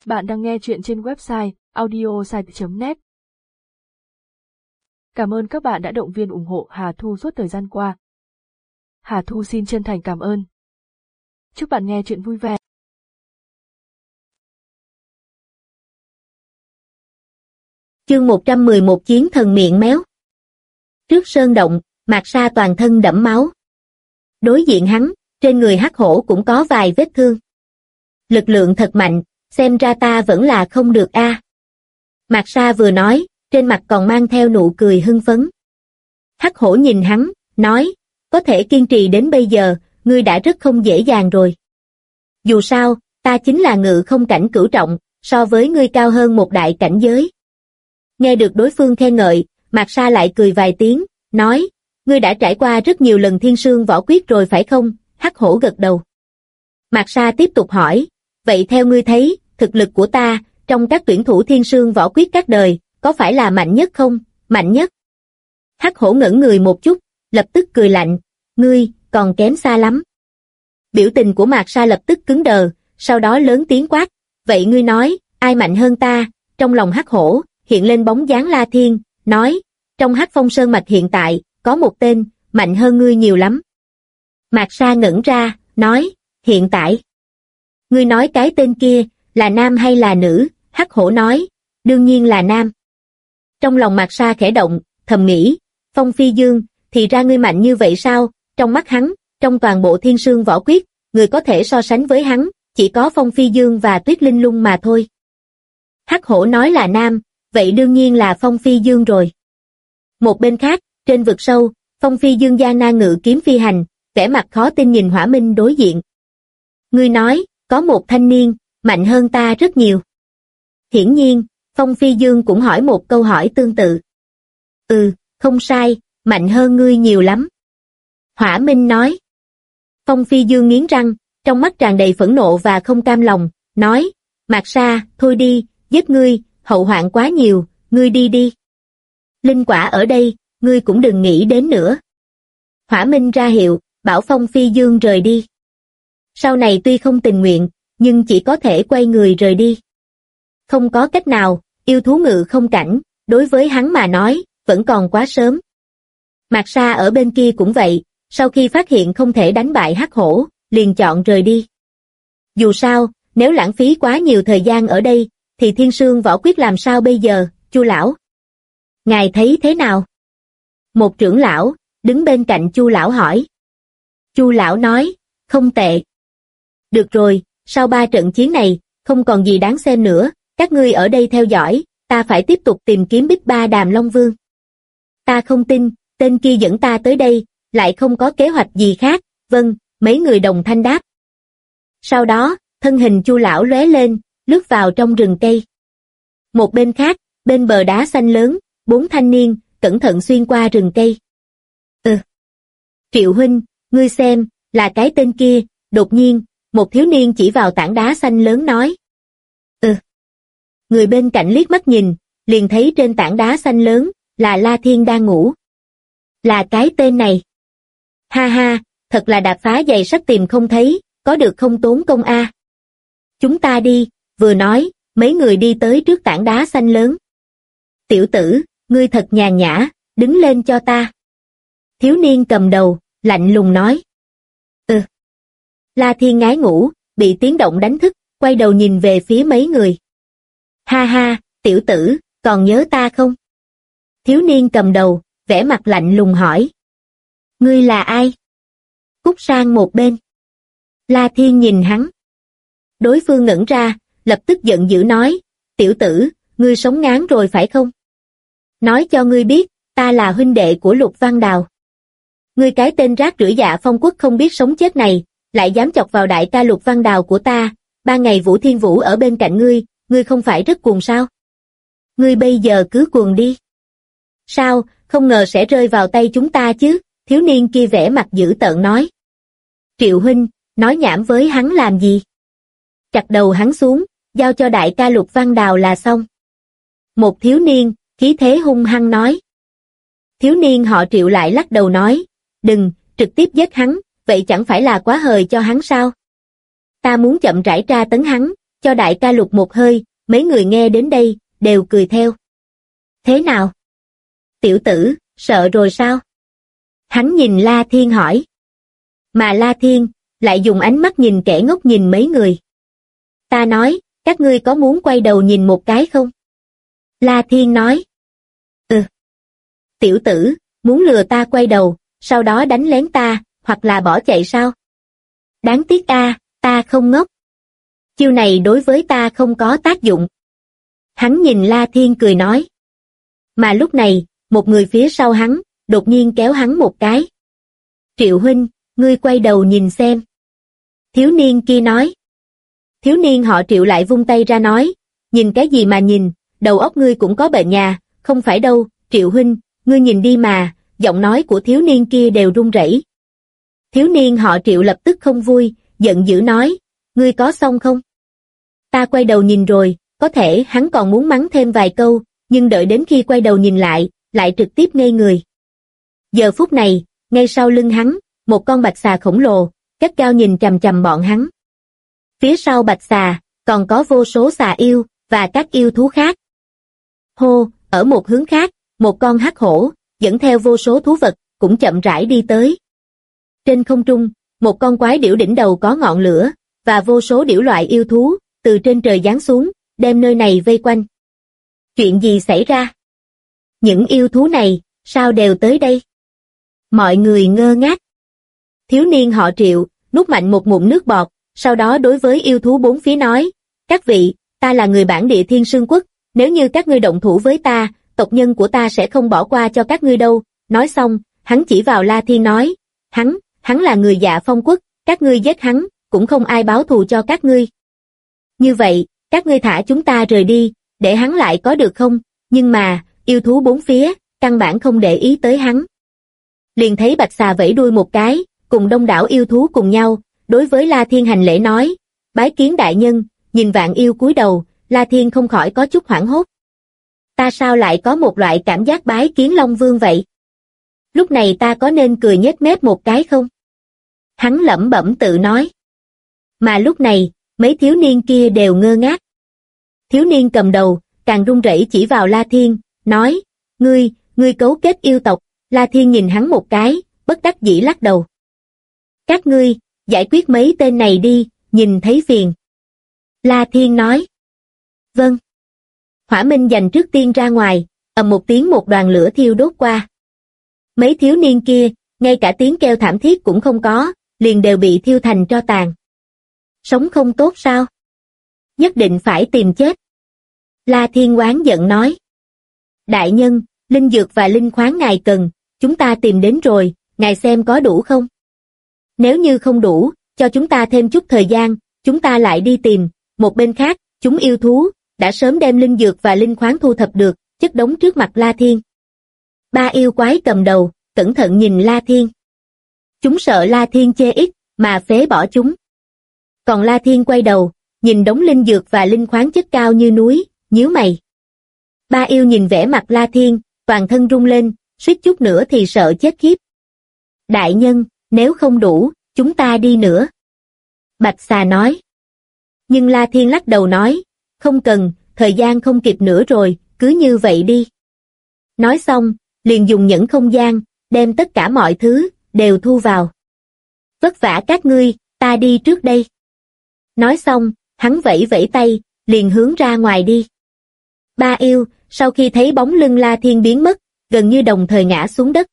Bạn đang nghe chuyện trên website audiosite.net. Cảm ơn các bạn đã động viên ủng hộ Hà Thu suốt thời gian qua. Hà Thu xin chân thành cảm ơn. Chúc bạn nghe chuyện vui vẻ. Chương 111 Chiến thần miệng méo. Trước sơn động, Mạc Sa toàn thân đẫm máu. Đối diện hắn, trên người hắc hổ cũng có vài vết thương. Lực lượng thật mạnh, xem ra ta vẫn là không được a. Mạc Sa vừa nói, trên mặt còn mang theo nụ cười hưng phấn. Hắc hổ nhìn hắn, nói, có thể kiên trì đến bây giờ, ngươi đã rất không dễ dàng rồi. Dù sao, ta chính là ngự không cảnh cửu trọng, so với ngươi cao hơn một đại cảnh giới. Nghe được đối phương khen ngợi, Mạc Sa lại cười vài tiếng, nói, ngươi đã trải qua rất nhiều lần thiên sương võ quyết rồi phải không? Hắc hổ gật đầu. Mạc Sa tiếp tục hỏi, vậy theo ngươi thấy, thực lực của ta, trong các tuyển thủ thiên sương võ quyết các đời, có phải là mạnh nhất không? Mạnh nhất. Hắc hổ ngẩn người một chút, lập tức cười lạnh, ngươi, còn kém xa lắm. Biểu tình của Mạc Sa lập tức cứng đờ, sau đó lớn tiếng quát, vậy ngươi nói, ai mạnh hơn ta? Trong lòng hắc hổ, hiện lên bóng dáng La Thiên, nói, trong Hắc Phong Sơn mạch hiện tại, có một tên, mạnh hơn ngươi nhiều lắm. Mạc Sa ngẩn ra, nói, hiện tại. Ngươi nói cái tên kia, là nam hay là nữ? Hắc hổ nói, đương nhiên là nam. Trong lòng Mạc Sa khẽ động, thầm nghĩ, Phong Phi Dương, thì ra ngươi mạnh như vậy sao? Trong mắt hắn, trong toàn bộ thiên sương võ quyết, người có thể so sánh với hắn, chỉ có Phong Phi Dương và Tuyết Linh Lung mà thôi. Hắc hổ nói là nam, vậy đương nhiên là Phong Phi Dương rồi. Một bên khác, trên vực sâu, Phong Phi Dương gian nan ngự kiếm phi hành, vẻ mặt khó tin nhìn Hỏa Minh đối diện. Ngươi nói, có một thanh niên, mạnh hơn ta rất nhiều. Hiển nhiên, Phong Phi Dương cũng hỏi một câu hỏi tương tự. Không sai, mạnh hơn ngươi nhiều lắm. Hỏa Minh nói. Phong Phi Dương nghiến răng, trong mắt tràn đầy phẫn nộ và không cam lòng, nói, Mạc Sa, thôi đi, giết ngươi, hậu hoạn quá nhiều, ngươi đi đi. Linh quả ở đây, ngươi cũng đừng nghĩ đến nữa. Hỏa Minh ra hiệu, bảo Phong Phi Dương rời đi. Sau này tuy không tình nguyện, nhưng chỉ có thể quay người rời đi. Không có cách nào, yêu thú ngự không cảnh, đối với hắn mà nói, vẫn còn quá sớm. Mạc Sa ở bên kia cũng vậy, sau khi phát hiện không thể đánh bại hắc hổ, liền chọn rời đi. Dù sao, nếu lãng phí quá nhiều thời gian ở đây, thì thiên sương võ quyết làm sao bây giờ, Chu lão? Ngài thấy thế nào? Một trưởng lão, đứng bên cạnh Chu lão hỏi. Chu lão nói, không tệ. Được rồi, sau 3 trận chiến này, không còn gì đáng xem nữa, các ngươi ở đây theo dõi, ta phải tiếp tục tìm kiếm Bích Ba Đàm Long Vương. Ta không tin, tên kia dẫn ta tới đây, lại không có kế hoạch gì khác, vâng, mấy người đồng thanh đáp. Sau đó, thân hình Chu lão lóe lên, lướt vào trong rừng cây. Một bên khác, bên bờ đá xanh lớn, 4 thanh niên, cẩn thận xuyên qua rừng cây. Triệu huynh, ngươi xem, là cái tên kia, đột nhiên, một thiếu niên chỉ vào tảng đá xanh lớn nói. Người bên cạnh liếc mắt nhìn, liền thấy trên tảng đá xanh lớn, là La Thiên đang ngủ. Là cái tên này. Ha ha, thật là đạp phá giày sắt tìm không thấy, có được không tốn công a. Chúng ta đi, vừa nói, mấy người đi tới trước tảng đá xanh lớn. Tiểu tử, ngươi thật nhàn nhã, đứng lên cho ta. Thiếu niên cầm đầu, lạnh lùng nói. La Thiên ngái ngủ, bị tiếng động đánh thức, quay đầu nhìn về phía mấy người. Ha ha, tiểu tử, còn nhớ ta không? Thiếu niên cầm đầu, vẻ mặt lạnh lùng hỏi. Ngươi là ai? Cút sang một bên. La Thiên nhìn hắn. Đối phương ngẩn ra, lập tức giận dữ nói, tiểu tử, ngươi sống ngán rồi phải không? Nói cho ngươi biết, ta là huynh đệ của Lục Văn Đào. Ngươi cái tên rác rưởi Dạ Phong Quốc không biết sống chết này, lại dám chọc vào đại ca Lục Văn Đào của ta, 3 ngày Vũ Thiên Vũ ở bên cạnh ngươi không phải rất cuồng sao? Ngươi bây giờ cứ cuồng đi. Sao, không ngờ sẽ rơi vào tay chúng ta chứ? Thiếu niên kia vẻ mặt dữ tợn nói. Triệu huynh, nói nhảm với hắn làm gì? Chặt đầu hắn xuống, giao cho đại ca Lục Văn Đào là xong. Một thiếu niên, khí thế hung hăng nói. Thiếu niên họ Triệu lại lắc đầu nói, đừng, trực tiếp giết hắn, vậy chẳng phải là quá hời cho hắn sao? Ta muốn chậm rãi tra tấn hắn, cho đại ca Lục một hơi, mấy người nghe đến đây, đều cười theo. Thế nào? Tiểu tử, sợ rồi sao? Hắn nhìn La Thiên hỏi. Mà La Thiên, lại dùng ánh mắt nhìn kẻ ngốc nhìn mấy người. Ta nói, các ngươi có muốn quay đầu nhìn một cái không? La Thiên nói. Tiểu tử, muốn lừa ta quay đầu, sau đó đánh lén ta, hoặc là bỏ chạy sao? Đáng tiếc ta không ngốc. Chiêu này đối với ta không có tác dụng. Hắn nhìn La Thiên cười nói. Mà lúc này, một người phía sau hắn, đột nhiên kéo hắn một cái. Triệu huynh, ngươi quay đầu nhìn xem. Thiếu niên kia nói. Thiếu niên họ Triệu lại vung tay ra nói. Nhìn cái gì mà nhìn, đầu óc ngươi cũng có bệnh nhà, không phải đâu, Triệu huynh, ngươi nhìn đi mà, giọng nói của thiếu niên kia đều run rẩy. Thiếu niên họ Triệu lập tức không vui, giận dữ nói, ngươi có xong không? Ta quay đầu nhìn rồi, có thể hắn còn muốn mắng thêm vài câu, nhưng đợi đến khi quay đầu nhìn lại trực tiếp ngây người. Giờ phút này, ngay sau lưng hắn, một con bạch xà khổng lồ, gắt gao nhìn chằm chằm bọn hắn. Phía sau bạch xà, còn có vô số xà yêu, và các yêu thú khác. Hô, ở một hướng khác, một con hắc hổ, dẫn theo vô số thú vật, cũng chậm rãi đi tới. Trên không trung, một con quái điểu đỉnh đầu có ngọn lửa, và vô số điểu loại yêu thú, từ trên trời giáng xuống, đem nơi này vây quanh. Chuyện gì xảy ra? Những yêu thú này, sao đều tới đây? Mọi người ngơ ngác. Thiếu niên họ Triệu, nuốt mạnh một ngụm nước bọt, sau đó đối với yêu thú bốn phía nói, các vị, ta là người bản địa Thiên Sương Quốc, nếu như các ngươi động thủ với ta, tộc nhân của ta sẽ không bỏ qua cho các ngươi đâu. Nói xong, hắn chỉ vào La Thiên nói, hắn là người Dạ Phong Quốc, các ngươi giết hắn, cũng không ai báo thù cho các ngươi. Như vậy, các ngươi thả chúng ta rời đi, để hắn lại có được không? Nhưng mà, yêu thú bốn phía, căn bản không để ý tới hắn. Liền thấy bạch xà vẫy đuôi một cái, cùng đông đảo yêu thú cùng nhau, đối với La Thiên hành lễ nói, bái kiến đại nhân. Nhìn vạn yêu cúi đầu, La Thiên không khỏi có chút hoảng hốt. Ta sao lại có một loại cảm giác bái kiến Long Vương vậy? Lúc này ta có nên cười nhếch mép một cái không? Hắn lẩm bẩm tự nói. Mà lúc này, mấy thiếu niên kia đều ngơ ngác. Thiếu niên cầm đầu, càng run rẩy chỉ vào La Thiên, nói, ngươi cấu kết yêu tộc. La Thiên nhìn hắn một cái, bất đắc dĩ lắc đầu. Các ngươi, giải quyết mấy tên này đi, nhìn thấy phiền. La Thiên nói. Vâng. Hỏa Minh dành trước tiên ra ngoài, ầm một tiếng một đoàn lửa thiêu đốt qua. Mấy thiếu niên kia, ngay cả tiếng kêu thảm thiết cũng không có, liền đều bị thiêu thành tro tàn. Sống không tốt sao? Nhất định phải tìm chết. La Thiên oán giận nói. Đại nhân, linh dược và linh khoáng ngài cần, chúng ta tìm đến rồi, ngài xem có đủ không? Nếu như không đủ, cho chúng ta thêm chút thời gian, chúng ta lại đi tìm. Một bên khác, chúng yêu thú, đã sớm đem linh dược và linh khoáng thu thập được, chất đống trước mặt La Thiên. Ba yêu quái cầm đầu, cẩn thận nhìn La Thiên. Chúng sợ La Thiên chê ít, mà phế bỏ chúng. Còn La Thiên quay đầu, nhìn đống linh dược và linh khoáng chất cao như núi, nhíu mày. Ba yêu nhìn vẻ mặt La Thiên, toàn thân rung lên, suýt chút nữa thì sợ chết khiếp. Đại nhân, nếu không đủ, chúng ta đi nữa. Bạch xà nói. Nhưng La Thiên lắc đầu nói, không cần, thời gian không kịp nữa rồi, cứ như vậy đi. Nói xong, liền dùng nhẫn không gian, đem tất cả mọi thứ, đều thu vào. Vất vả các ngươi, ta đi trước đây. Nói xong, hắn vẫy vẫy tay, liền hướng ra ngoài đi. Ba yêu, sau khi thấy bóng lưng La Thiên biến mất, gần như đồng thời ngã xuống đất.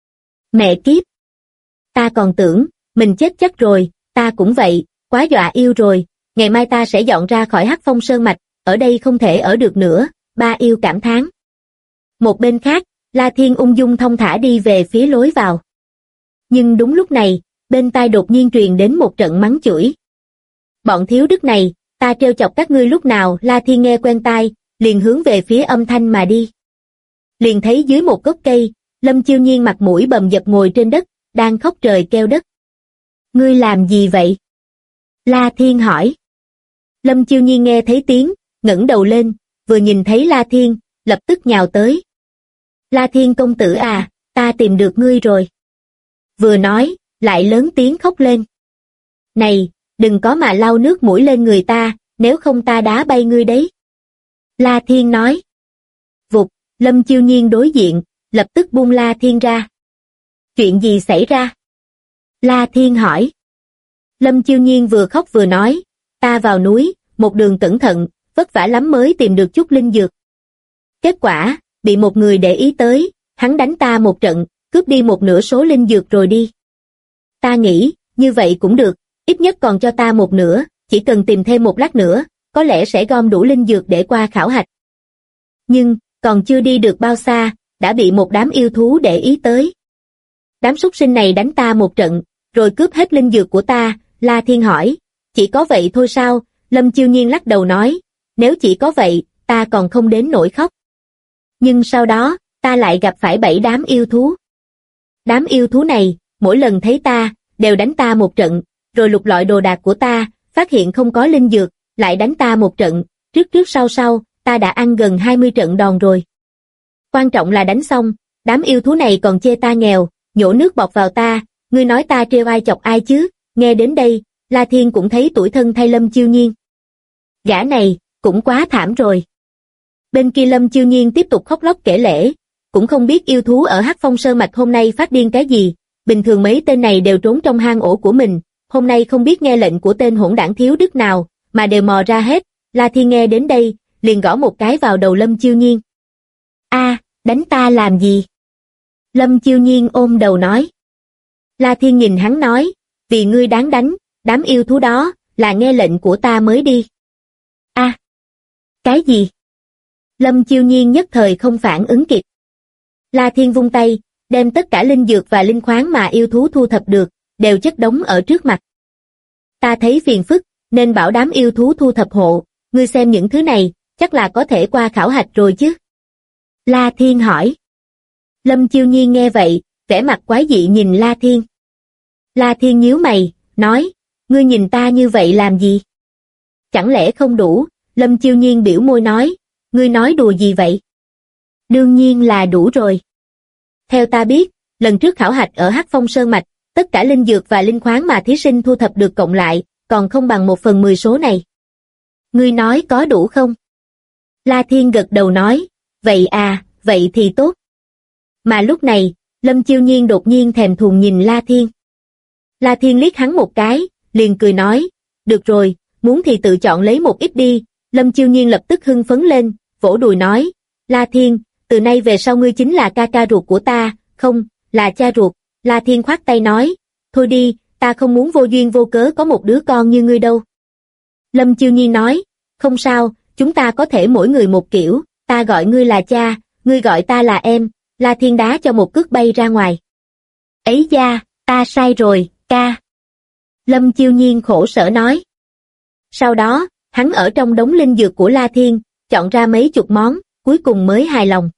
Mẹ kiếp! Ta còn tưởng, mình chết chắc rồi, ta cũng vậy, quá dọa yêu rồi, ngày mai ta sẽ dọn ra khỏi Hắc Phong Sơn Mạch, ở đây không thể ở được nữa, ba yêu cảm thán. Một bên khác, La Thiên ung dung thong thả đi về phía lối vào. Nhưng đúng lúc này, bên tai đột nhiên truyền đến một trận mắng chửi. Bọn thiếu đức này, ta trêu chọc các ngươi lúc nào? La Thiên nghe quen tai, liền hướng về phía âm thanh mà đi. Liền thấy dưới một gốc cây, Lâm Chiêu Nhiên mặt mũi bầm dập ngồi trên đất, đang khóc trời kêu đất. Ngươi làm gì vậy? La Thiên hỏi. Lâm Chiêu Nhiên nghe thấy tiếng, ngẩng đầu lên, vừa nhìn thấy La Thiên, lập tức nhào tới. La Thiên công tử à, ta tìm được ngươi rồi. Vừa nói, lại lớn tiếng khóc lên. Này, đừng có mà lau nước mũi lên người ta, nếu không ta đá bay ngươi đấy. La Thiên nói. Vụt, Lâm Chiêu Nhiên đối diện, lập tức buông La Thiên ra. Chuyện gì xảy ra? La Thiên hỏi. Lâm Chiêu Nhiên vừa khóc vừa nói, ta vào núi, một đường cẩn thận, vất vả lắm mới tìm được chút linh dược. Kết quả, bị một người để ý tới, hắn đánh ta một trận, cướp đi một nửa số linh dược rồi đi. Ta nghĩ, như vậy cũng được, ít nhất còn cho ta một nửa, chỉ cần tìm thêm một lát nữa, có lẽ sẽ gom đủ linh dược để qua khảo hạch. Nhưng, còn chưa đi được bao xa, đã bị một đám yêu thú để ý tới. Đám súc sinh này đánh ta một trận, rồi cướp hết linh dược của ta. La Thiên hỏi, chỉ có vậy thôi sao? Lâm Chiêu Nhiên lắc đầu nói, nếu chỉ có vậy, ta còn không đến nỗi khóc. Nhưng sau đó, ta lại gặp phải 7 đám yêu thú. Đám yêu thú này, mỗi lần thấy ta, đều đánh ta một trận, rồi lục lọi đồ đạc của ta, phát hiện không có linh dược, lại đánh ta một trận, trước trước sau sau, ta đã ăn gần 20 trận đòn rồi. Quan trọng là đánh xong, đám yêu thú này còn chê ta nghèo, nhổ nước bọt vào ta, ngươi nói ta trêu ai chọc ai chứ? Nghe đến đây, La Thiên cũng thấy tủi thân thay Lâm Chiêu Nhiên. Gã này, cũng quá thảm rồi. Bên kia Lâm Chiêu Nhiên tiếp tục khóc lóc kể lể, cũng không biết yêu thú ở Hắc Phong Sơn Mạch hôm nay phát điên cái gì, bình thường mấy tên này đều trốn trong hang ổ của mình, hôm nay không biết nghe lệnh của tên hỗn đảng thiếu đức nào, mà đều mò ra hết. La Thiên nghe đến đây, liền gõ một cái vào đầu Lâm Chiêu Nhiên. Đánh ta làm gì? Lâm Chiêu Nhiên ôm đầu nói. La Thiên nhìn hắn nói, vì ngươi đáng đánh, đám yêu thú đó, là nghe lệnh của ta mới đi. Cái gì? Lâm Chiêu Nhiên nhất thời không phản ứng kịp. La Thiên vung tay, đem tất cả linh dược và linh khoáng mà yêu thú thu thập được, đều chất đống ở trước mặt. Ta thấy phiền phức, nên bảo đám yêu thú thu thập hộ, ngươi xem những thứ này, chắc là có thể qua khảo hạch rồi chứ? La Thiên hỏi. Lâm Chiêu Nhiên nghe vậy, vẻ mặt quái dị nhìn La Thiên. La Thiên nhíu mày, nói, ngươi nhìn ta như vậy làm gì? Chẳng lẽ không đủ? Lâm Chiêu Nhiên biểu môi nói, ngươi nói đùa gì vậy? Đương nhiên là đủ rồi. Theo ta biết, lần trước khảo hạch ở Hắc Phong Sơn Mạch, tất cả linh dược và linh khoáng mà thí sinh thu thập được cộng lại, còn không bằng 1/10 số này. Ngươi nói có đủ không? La Thiên gật đầu nói, vậy thì tốt. Mà lúc này, Lâm Chiêu Nhiên đột nhiên thèm thuồng nhìn La Thiên. La Thiên liếc hắn một cái, liền cười nói, được rồi, muốn thì tự chọn lấy một ít đi. Lâm Chiêu Nhiên lập tức hưng phấn lên, vỗ đùi nói, La Thiên, từ nay về sau ngươi chính là ca ca ruột của ta, không, là cha ruột. La Thiên khoát tay nói, thôi đi, ta không muốn vô duyên vô cớ có một đứa con như ngươi đâu. Lâm Chiêu Nhiên nói, không sao, chúng ta có thể mỗi người một kiểu, ta gọi ngươi là cha, ngươi gọi ta là em. La Thiên đá cho một cước bay ra ngoài. Ấy da, ta sai rồi, ca. Lâm Chiêu Nhiên khổ sở nói. Sau đó, hắn ở trong đống linh dược của La Thiên, chọn ra mấy chục món, cuối cùng mới hài lòng.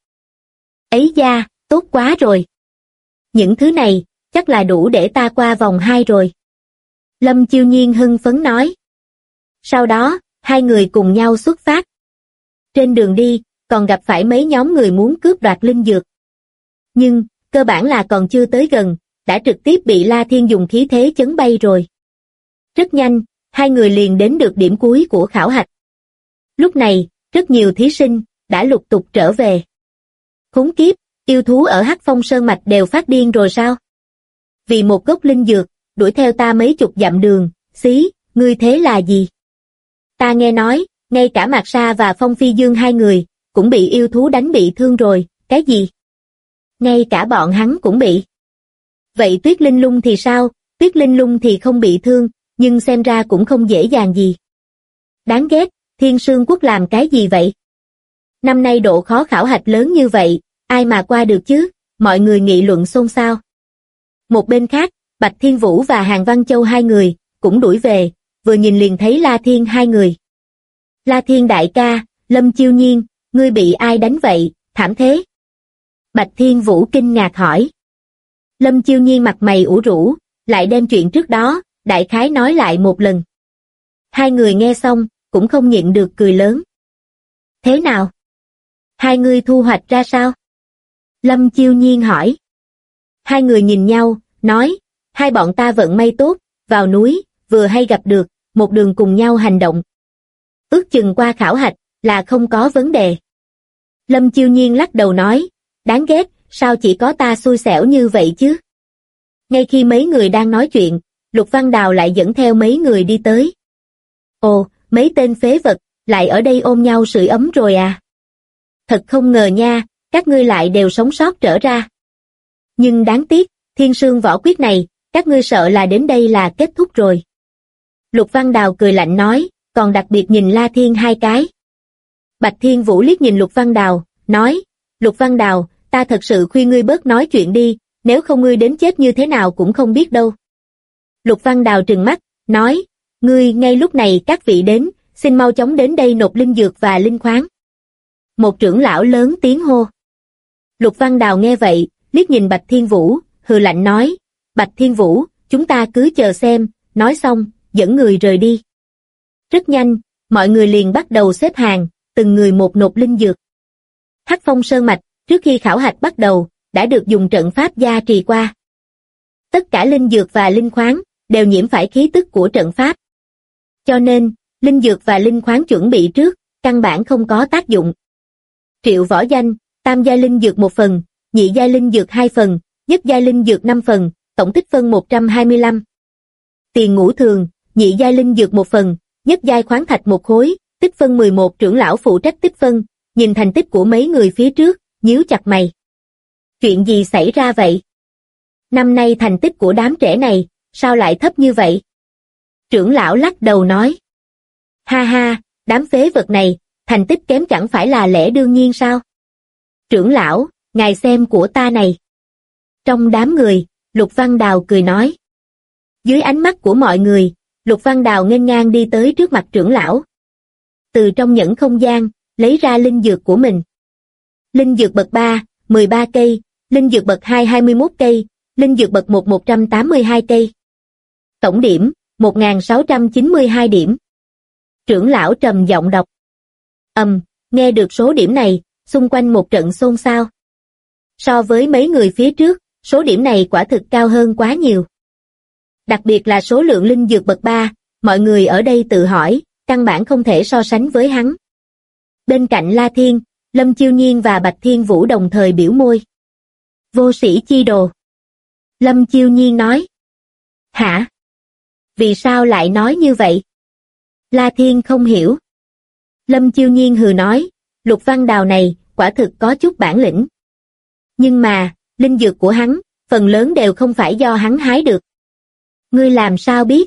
Ấy da, tốt quá rồi. Những thứ này, chắc là đủ để ta qua vòng 2 rồi. Lâm Chiêu Nhiên hưng phấn nói. Sau đó, hai người cùng nhau xuất phát. Trên đường đi, còn gặp phải mấy nhóm người muốn cướp đoạt linh dược. Nhưng, cơ bản là còn chưa tới gần, đã trực tiếp bị La Thiên dùng khí thế chấn bay rồi. Rất nhanh, hai người liền đến được điểm cuối của khảo hạch. Lúc này, rất nhiều thí sinh đã lục tục trở về. Khốn kiếp, yêu thú ở Hắc Phong Sơn Mạch đều phát điên rồi sao? Vì một gốc linh dược, đuổi theo ta mấy chục dặm đường, xí, ngươi thế là gì? Ta nghe nói, ngay cả Mạc Sa và Phong Phi Dương hai người, cũng bị yêu thú đánh bị thương rồi, cái gì? Ngay cả bọn hắn cũng bị. Vậy Tuyết Linh Lung thì sao? Tuyết Linh Lung thì không bị thương, nhưng xem ra cũng không dễ dàng gì. Đáng ghét, Thiên Sương Quốc làm cái gì vậy? Năm nay độ khó khảo hạch lớn như vậy, ai mà qua được chứ? Mọi người nghị luận xôn xao. Một bên khác, Bạch Thiên Vũ và Hàn Văn Châu hai người, cũng đuổi về, vừa nhìn liền thấy La Thiên hai người. La Thiên đại ca, Lâm Chiêu Nhiên, ngươi bị ai đánh vậy, thảm thế? Bạch Thiên Vũ kinh ngạc hỏi. Lâm Chiêu Nhiên mặt mày ủ rũ, lại đem chuyện trước đó, đại khái nói lại một lần. Hai người nghe xong, cũng không nhịn được cười lớn. Thế nào? Hai người thu hoạch ra sao? Lâm Chiêu Nhiên hỏi. Hai người nhìn nhau, nói, hai bọn ta vận may tốt, vào núi, vừa hay gặp được, một đường cùng nhau hành động. ước chừng qua khảo hạch, là không có vấn đề. Lâm Chiêu Nhiên lắc đầu nói, đáng ghét, sao chỉ có ta xui xẻo như vậy chứ? Ngay khi mấy người đang nói chuyện, Lục Văn Đào lại dẫn theo mấy người đi tới. Ồ, mấy tên phế vật, lại ở đây ôm nhau sưởi ấm rồi à? Thật không ngờ nha, các ngươi lại đều sống sót trở ra. Nhưng đáng tiếc, Thiên Sương võ quyết này, các ngươi sợ là đến đây là kết thúc rồi. Lục Văn Đào cười lạnh nói, còn đặc biệt nhìn La Thiên hai cái. Bạch Thiên Vũ liếc nhìn Lục Văn Đào, nói, Lục Văn Đào, ta thật sự khuyên ngươi bớt nói chuyện đi, nếu không ngươi đến chết như thế nào cũng không biết đâu. Lục Văn Đào trừng mắt, nói, ngươi ngay lúc này các vị đến, xin mau chóng đến đây nộp linh dược và linh khoáng. Một trưởng lão lớn tiếng hô. Lục Văn Đào nghe vậy, liếc nhìn Bạch Thiên Vũ, hừ lạnh nói, Bạch Thiên Vũ, chúng ta cứ chờ xem, nói xong, dẫn người rời đi. Rất nhanh, mọi người liền bắt đầu xếp hàng, từng người một nộp linh dược. Hắc Phong Sơn Mạch, trước khi khảo hạch bắt đầu, đã được dùng trận pháp gia trì qua. Tất cả linh dược và linh khoáng, đều nhiễm phải khí tức của trận pháp. Cho nên, linh dược và linh khoáng chuẩn bị trước, căn bản không có tác dụng. Triệu Võ Danh, tam giai linh dược 1 phần, nhị giai linh dược 2 phần, nhất giai linh dược 5 phần, tổng tích phân 125. Tiền Ngũ Thường, nhị giai linh dược 1 phần, nhất giai khoáng thạch 1 khối, tích phân 11. Trưởng lão phụ trách tích phân, nhìn thành tích của mấy người phía trước, nhíu chặt mày. Chuyện gì xảy ra vậy? Năm nay thành tích của đám trẻ này, sao lại thấp như vậy? Trưởng lão lắc đầu nói. Ha ha, đám phế vật này, thành tích kém chẳng phải là lẽ đương nhiên sao? Trưởng lão, ngài xem của ta này. Trong đám người, Lục Văn Đào cười nói. Dưới ánh mắt của mọi người, Lục Văn Đào nghênh ngang đi tới trước mặt trưởng lão. Từ trong nhẫn không gian, lấy ra linh dược của mình. Linh dược bậc 3, 13 cây, linh dược bậc 2, 21 cây, linh dược bậc 1, 182 cây. Tổng điểm, 1692 điểm. Trưởng lão trầm giọng đọc. Nghe được số điểm này, xung quanh một trận xôn xao. So với mấy người phía trước, số điểm này quả thực cao hơn quá nhiều. Đặc biệt là số lượng linh dược bậc 3, mọi người ở đây tự hỏi, căn bản không thể so sánh với hắn. Bên cạnh La Thiên, Lâm Chiêu Nhiên và Bạch Thiên Vũ đồng thời biểu môi. Vô sĩ chi đồ. Lâm Chiêu Nhiên nói. Hả? Vì sao lại nói như vậy? La Thiên không hiểu. Lâm Chiêu Nhiên hừ nói, Lục Văn Đào này, quả thực có chút bản lĩnh. Nhưng mà, linh dược của hắn, phần lớn đều không phải do hắn hái được. Ngươi làm sao biết?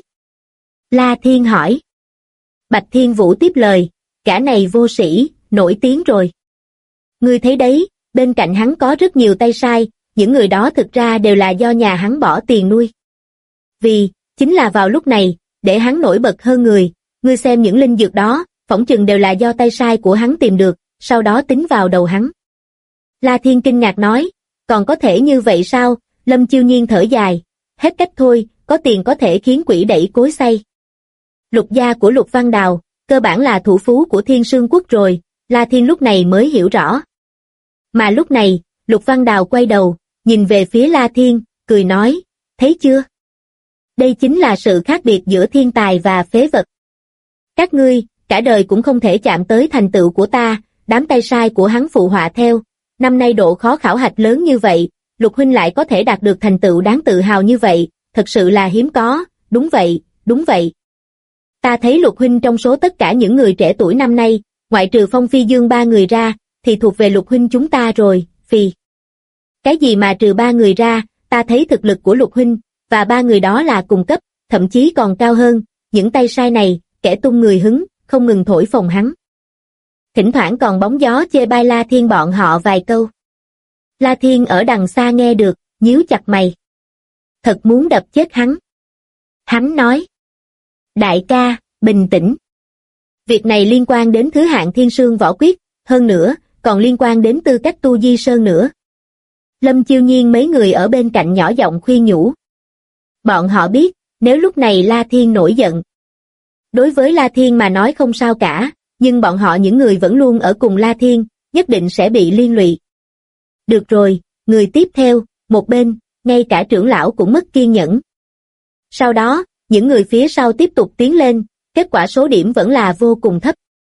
La Thiên hỏi. Bạch Thiên Vũ tiếp lời, gã này vô sĩ, nổi tiếng rồi. Ngươi thấy đấy, bên cạnh hắn có rất nhiều tay sai, những người đó thực ra đều là do nhà hắn bỏ tiền nuôi. Chính là vào lúc này, để hắn nổi bật hơn người, ngươi xem những linh dược đó, phỏng chừng đều là do tay sai của hắn tìm được, sau đó tính vào đầu hắn. La Thiên kinh ngạc nói, còn có thể như vậy sao? Lâm Chiêu Nhiên thở dài, hết cách thôi, có tiền có thể khiến quỷ đẩy cối xay. Lục gia của Lục Văn Đào, cơ bản là thủ phú của Thiên Sương Quốc rồi, La Thiên lúc này mới hiểu rõ. Mà lúc này, Lục Văn Đào quay đầu, nhìn về phía La Thiên, cười nói, thấy chưa? Đây chính là sự khác biệt giữa thiên tài và phế vật. Các ngươi, cả đời cũng không thể chạm tới thành tựu của ta, đám tay sai của hắn phụ họa theo. Năm nay độ khó khảo hạch lớn như vậy, Lục huynh lại có thể đạt được thành tựu đáng tự hào như vậy, thật sự là hiếm có, đúng vậy, đúng vậy. Ta thấy Lục huynh trong số tất cả những người trẻ tuổi năm nay, ngoại trừ Phong Phi Dương 3 người ra, thì thuộc về Lục huynh chúng ta rồi, phì. Cái gì mà trừ 3 người ra, ta thấy thực lực của Lục huynh, và 3 người đó là cùng cấp, thậm chí còn cao hơn, những tay sai này, kẻ tung người hứng, không ngừng thổi phồng hắn. Thỉnh thoảng còn bóng gió chê bai La Thiên bọn họ vài câu. La Thiên ở đằng xa nghe được, nhíu chặt mày. Thật muốn đập chết hắn. Hắn nói. Đại ca, bình tĩnh. Việc này liên quan đến thứ hạng Thiên Sương võ quyết, hơn nữa, còn liên quan đến tư cách tu Di Sơn nữa. Lâm Chiêu Nhiên mấy người ở bên cạnh nhỏ giọng khuyên nhủ. Bọn họ biết, nếu lúc này La Thiên nổi giận. Đối với La Thiên mà nói không sao cả, nhưng bọn họ những người vẫn luôn ở cùng La Thiên, nhất định sẽ bị liên lụy. Được rồi, người tiếp theo, một bên, ngay cả trưởng lão cũng mất kiên nhẫn. Sau đó, những người phía sau tiếp tục tiến lên, kết quả số điểm vẫn là vô cùng thấp.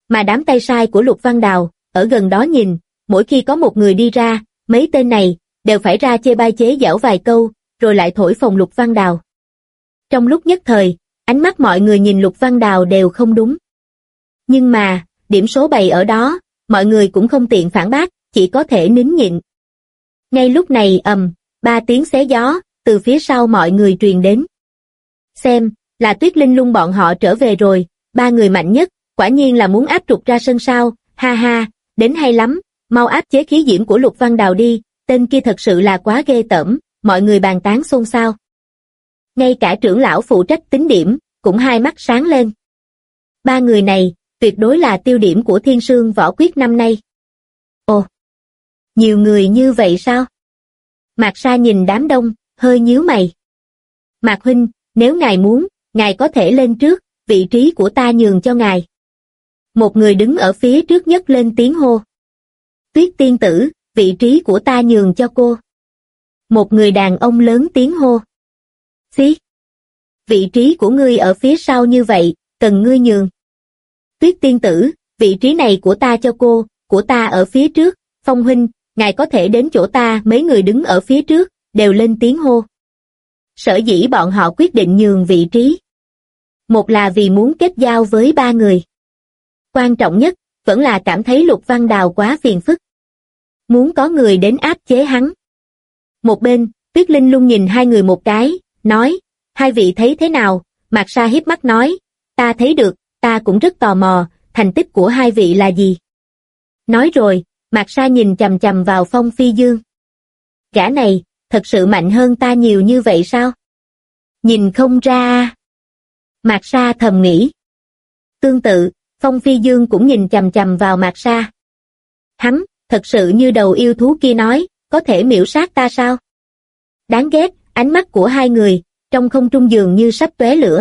Mà đám tay sai của Lục Văn Đào, ở gần đó nhìn, mỗi khi có một người đi ra, mấy tên này, đều phải ra chê bai chế giễu vài câu, rồi lại thổi phồng Lục Văn Đào. Trong lúc nhất thời, ánh mắt mọi người nhìn Lục Văn Đào đều không đúng. Nhưng mà, điểm số bày ở đó, mọi người cũng không tiện phản bác, chỉ có thể nín nhịn. Ngay lúc này ba tiếng xé gió, từ phía sau mọi người truyền đến. Xem, là Tuyết Linh Lung bọn họ trở về rồi, ba người mạnh nhất, quả nhiên là muốn áp trục ra sân sao, ha ha, đến hay lắm, mau áp chế khí diễm của Lục Văn Đào đi, tên kia thật sự là quá ghê tởm, mọi người bàn tán xôn xao. Ngay cả trưởng lão phụ trách tính điểm, cũng hai mắt sáng lên. Ba người này, tuyệt đối là tiêu điểm của Thiên Sương Võ Quyết năm nay. Ồ, nhiều người như vậy sao? Mạc Sa nhìn đám đông, hơi nhíu mày. Mạc huynh, nếu ngài muốn, ngài có thể lên trước, vị trí của ta nhường cho ngài. Một người đứng ở phía trước nhất lên tiếng hô. Tuyết tiên tử, vị trí của ta nhường cho cô. Một người đàn ông lớn tiếng hô. Xí. Vị trí của ngươi ở phía sau như vậy, cần ngươi nhường. Tuyết tiên tử, vị trí này của ta cho cô, của ta ở phía trước, Phong huynh, ngài có thể đến chỗ ta. Mấy người đứng ở phía trước, đều lên tiếng hô. Sở dĩ bọn họ quyết định nhường vị trí. Một là vì muốn kết giao với ba người. Quan trọng nhất, vẫn là cảm thấy Lục Văn Đào quá phiền phức. Muốn có người đến áp chế hắn. Một bên, Tuyết Linh Lung nhìn hai người một cái, nói, hai vị thấy thế nào? Mạc Sa hiếp mắt nói, ta thấy được, ta cũng rất tò mò, thành tích của hai vị là gì? Nói rồi, Mạc Sa nhìn chằm chằm vào Phong Phi Dương. Gã này, thật sự mạnh hơn ta nhiều như vậy sao? Nhìn không ra. Mạc Sa thầm nghĩ. Tương tự, Phong Phi Dương cũng nhìn chằm chằm vào Mạc Sa. Hắn, thật sự như đầu yêu thú kia nói, có thể miễu sát ta sao? Đáng ghét, ánh mắt của hai người, trong không trung dường như sắp tóe lửa.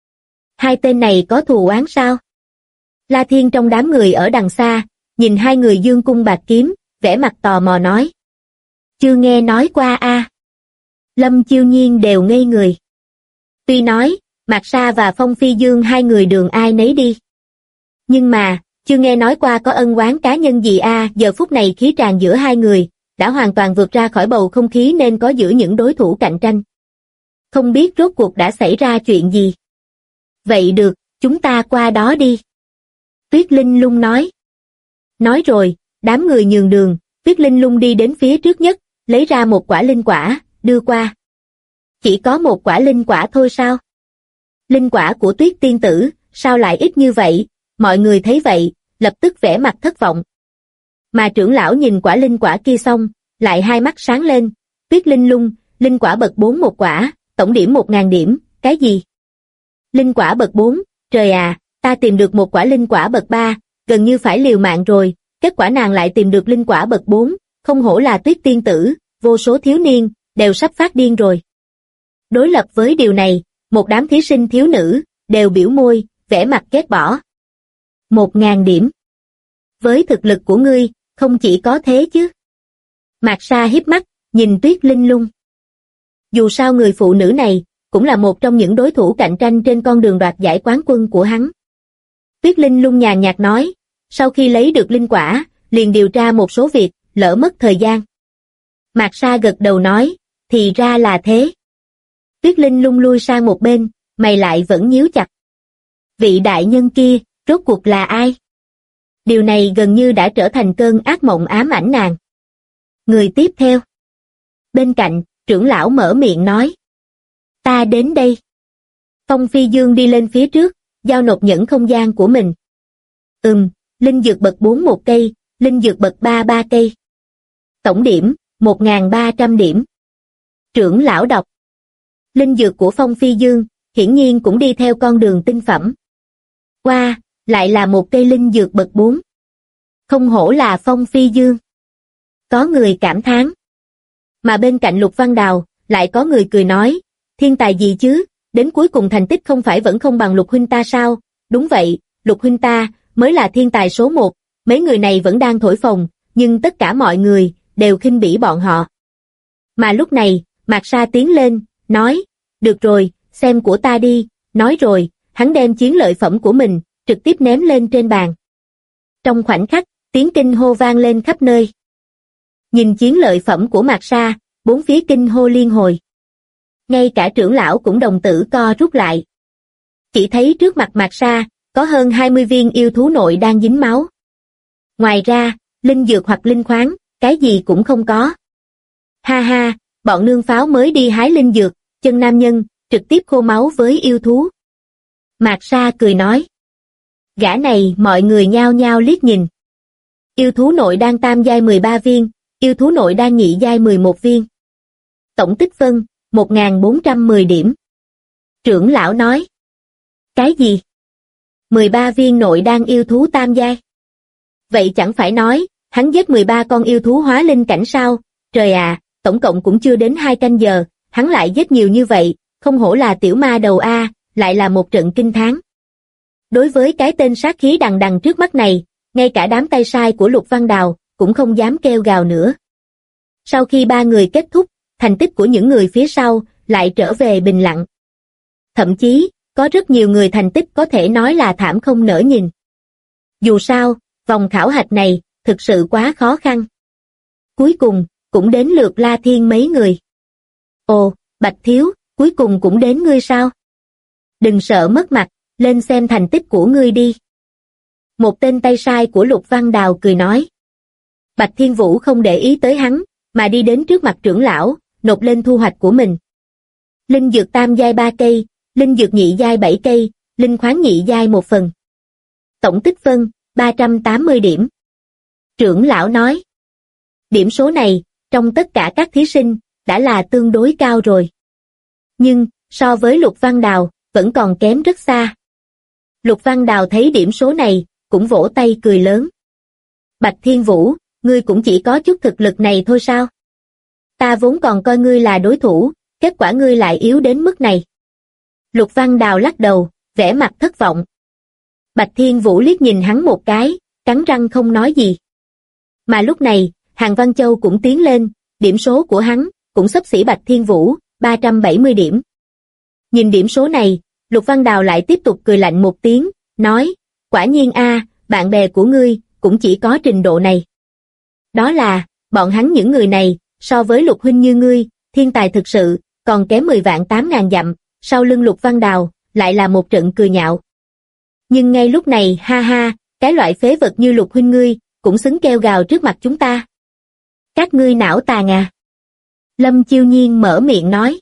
Hai tên này có thù oán sao? La Thiên trong đám người ở đằng xa, nhìn hai người dương cung bạc kiếm, vẻ mặt tò mò nói. Chưa nghe nói qua a. Lâm Chiêu Nhiên đều ngây người. Tuy nói, Mạc Sa và Phong Phi Dương hai người đường ai nấy đi. Nhưng mà, chưa nghe nói qua có ân oán cá nhân gì a. Giờ phút này khí tràn giữa hai người, đã hoàn toàn vượt ra khỏi bầu không khí nên có giữa những đối thủ cạnh tranh. Không biết rốt cuộc đã xảy ra chuyện gì. Vậy được, chúng ta qua đó đi. Tuyết Linh Lung nói. Nói rồi, đám người nhường đường, Tuyết Linh Lung đi đến phía trước nhất, lấy ra một quả linh quả, đưa qua. Chỉ có một quả linh quả thôi sao? Linh quả của Tuyết tiên tử, sao lại ít như vậy? Mọi người thấy vậy, lập tức vẻ mặt thất vọng. Mà trưởng lão nhìn quả linh quả kia xong, lại hai mắt sáng lên. Tuyết Linh Lung, linh quả bậc 4 một quả, tổng điểm 1000 điểm, cái gì? Linh quả bậc 4, trời à, ta tìm được một quả linh quả bậc 3, gần như phải liều mạng rồi, kết quả nàng lại tìm được linh quả bậc 4, không hổ là Tuyết tiên tử, vô số thiếu niên, đều sắp phát điên rồi. Đối lập với điều này, một đám thí sinh thiếu nữ, đều biểu môi, vẻ mặt ghét bỏ. 1000 điểm. Với thực lực của ngươi, không chỉ có thế chứ. Mạc Sa hiếp mắt, nhìn Tuyết Linh Lung. Dù sao người phụ nữ này, cũng là một trong những đối thủ cạnh tranh trên con đường đoạt giải quán quân của hắn. Tuyết Linh Lung nhàn nhạt nói, sau khi lấy được linh quả, liền điều tra một số việc, lỡ mất thời gian. Mạc Sa gật đầu nói, thì ra là thế. Tuyết Linh Lung lui sang một bên, mày lại vẫn nhíu chặt. Vị đại nhân kia, rốt cuộc là ai? Điều này gần như đã trở thành cơn ác mộng ám ảnh nàng. Người tiếp theo. Bên cạnh, trưởng lão mở miệng nói. Ta đến đây. Phong Phi Dương đi lên phía trước, giao nộp nhẫn không gian của mình. Linh dược bậc 4 một cây, linh dược bậc 3 3 cây. Tổng điểm, 1300 điểm. Trưởng lão đọc. Linh dược của Phong Phi Dương, hiển nhiên cũng đi theo con đường tinh phẩm. Wow, lại là một cây linh dược bậc 4. Không hổ là Phong Phi Dương. Có người cảm thán. Mà bên cạnh Lục Văn Đào, lại có người cười nói, thiên tài gì chứ, đến cuối cùng thành tích không phải vẫn không bằng Lục huynh ta sao? Đúng vậy, Lục huynh ta mới là thiên tài số 1, mấy người này vẫn đang thổi phồng, nhưng tất cả mọi người đều khinh bỉ bọn họ. Mà lúc này, Mạc Sa tiến lên, nói, được rồi, xem của ta đi, nói rồi, hắn đem chiến lợi phẩm của mình, trực tiếp ném lên trên bàn. Trong khoảnh khắc, tiếng kinh hô vang lên khắp nơi. Nhìn chiến lợi phẩm của Mạc Sa, bốn phía kinh hô liên hồi. Ngay cả trưởng lão cũng đồng tử co rút lại. Chỉ thấy trước mặt Mạc Sa, có hơn 20 viên yêu thú nội đang dính máu. Ngoài ra, linh dược hoặc linh khoáng, cái gì cũng không có. Ha ha, bọn nương pháo mới đi hái linh dược, chân nam nhân, trực tiếp khô máu với yêu thú. Mạc Sa cười nói. Gã này mọi người nhao nhao liếc nhìn. Yêu thú nội đang tam giai 13 viên, yêu thú nội đang nhị giai 11 viên. Tổng tích phân, 1410 điểm. Trưởng lão nói. Cái gì? 13 viên nội đang yêu thú tam giai. Vậy chẳng phải nói, hắn giết 13 con yêu thú hóa linh cảnh sao? Trời à, tổng cộng cũng chưa đến 2 canh giờ, hắn lại giết nhiều như vậy, không hổ là tiểu ma đầu a, lại là một trận kinh thán. Đối với cái tên sát khí đằng đằng trước mắt này, ngay cả đám tay sai của Lục Văn Đào cũng không dám kêu gào nữa. Sau khi 3 người kết thúc, thành tích của những người phía sau lại trở về bình lặng. Thậm chí, có rất nhiều người thành tích có thể nói là thảm không nỡ nhìn. Dù sao, vòng khảo hạch này thực sự quá khó khăn. Cuối cùng, cũng đến lượt La Thiên mấy người. Ồ, Bạch Thiếu, cuối cùng cũng đến ngươi sao? Đừng sợ mất mặt, lên xem thành tích của ngươi đi. Một tên tay sai của Lục Văn Đào cười nói. Bạch Thiên Vũ không để ý tới hắn, mà đi đến trước mặt trưởng lão, nộp lên thu hoạch của mình. Linh dược tam giai 3 cây, linh dược nhị giai 7 cây, linh khoáng nhị giai 1 phần. Tổng tích phân, 380 điểm. Trưởng lão nói. Điểm số này, trong tất cả các thí sinh, đã là tương đối cao rồi. Nhưng, so với Lục Văn Đào, vẫn còn kém rất xa. Lục Văn Đào thấy điểm số này, cũng vỗ tay cười lớn. Bạch Thiên Vũ, ngươi cũng chỉ có chút thực lực này thôi sao? Ta vốn còn coi ngươi là đối thủ, kết quả ngươi lại yếu đến mức này. Lục Văn Đào lắc đầu, vẻ mặt thất vọng. Bạch Thiên Vũ liếc nhìn hắn một cái, cắn răng không nói gì. Mà lúc này, Hàn Văn Châu cũng tiến lên, điểm số của hắn cũng xấp xỉ Bạch Thiên Vũ, 370 điểm. Nhìn điểm số này, Lục Văn Đào lại tiếp tục cười lạnh một tiếng, nói, quả nhiên a, bạn bè của ngươi cũng chỉ có trình độ này. Đó là, bọn hắn những người này, so với Lục huynh như ngươi, thiên tài thực sự, còn kém 10 vạn 8.000 dặm, sau lưng Lục Văn Đào, lại là một trận cười nhạo. Nhưng ngay lúc này, ha ha, cái loại phế vật như Lục huynh ngươi, cũng xứng kêu gào trước mặt chúng ta. Các ngươi não tàn à? Lâm Chiêu Nhiên mở miệng nói.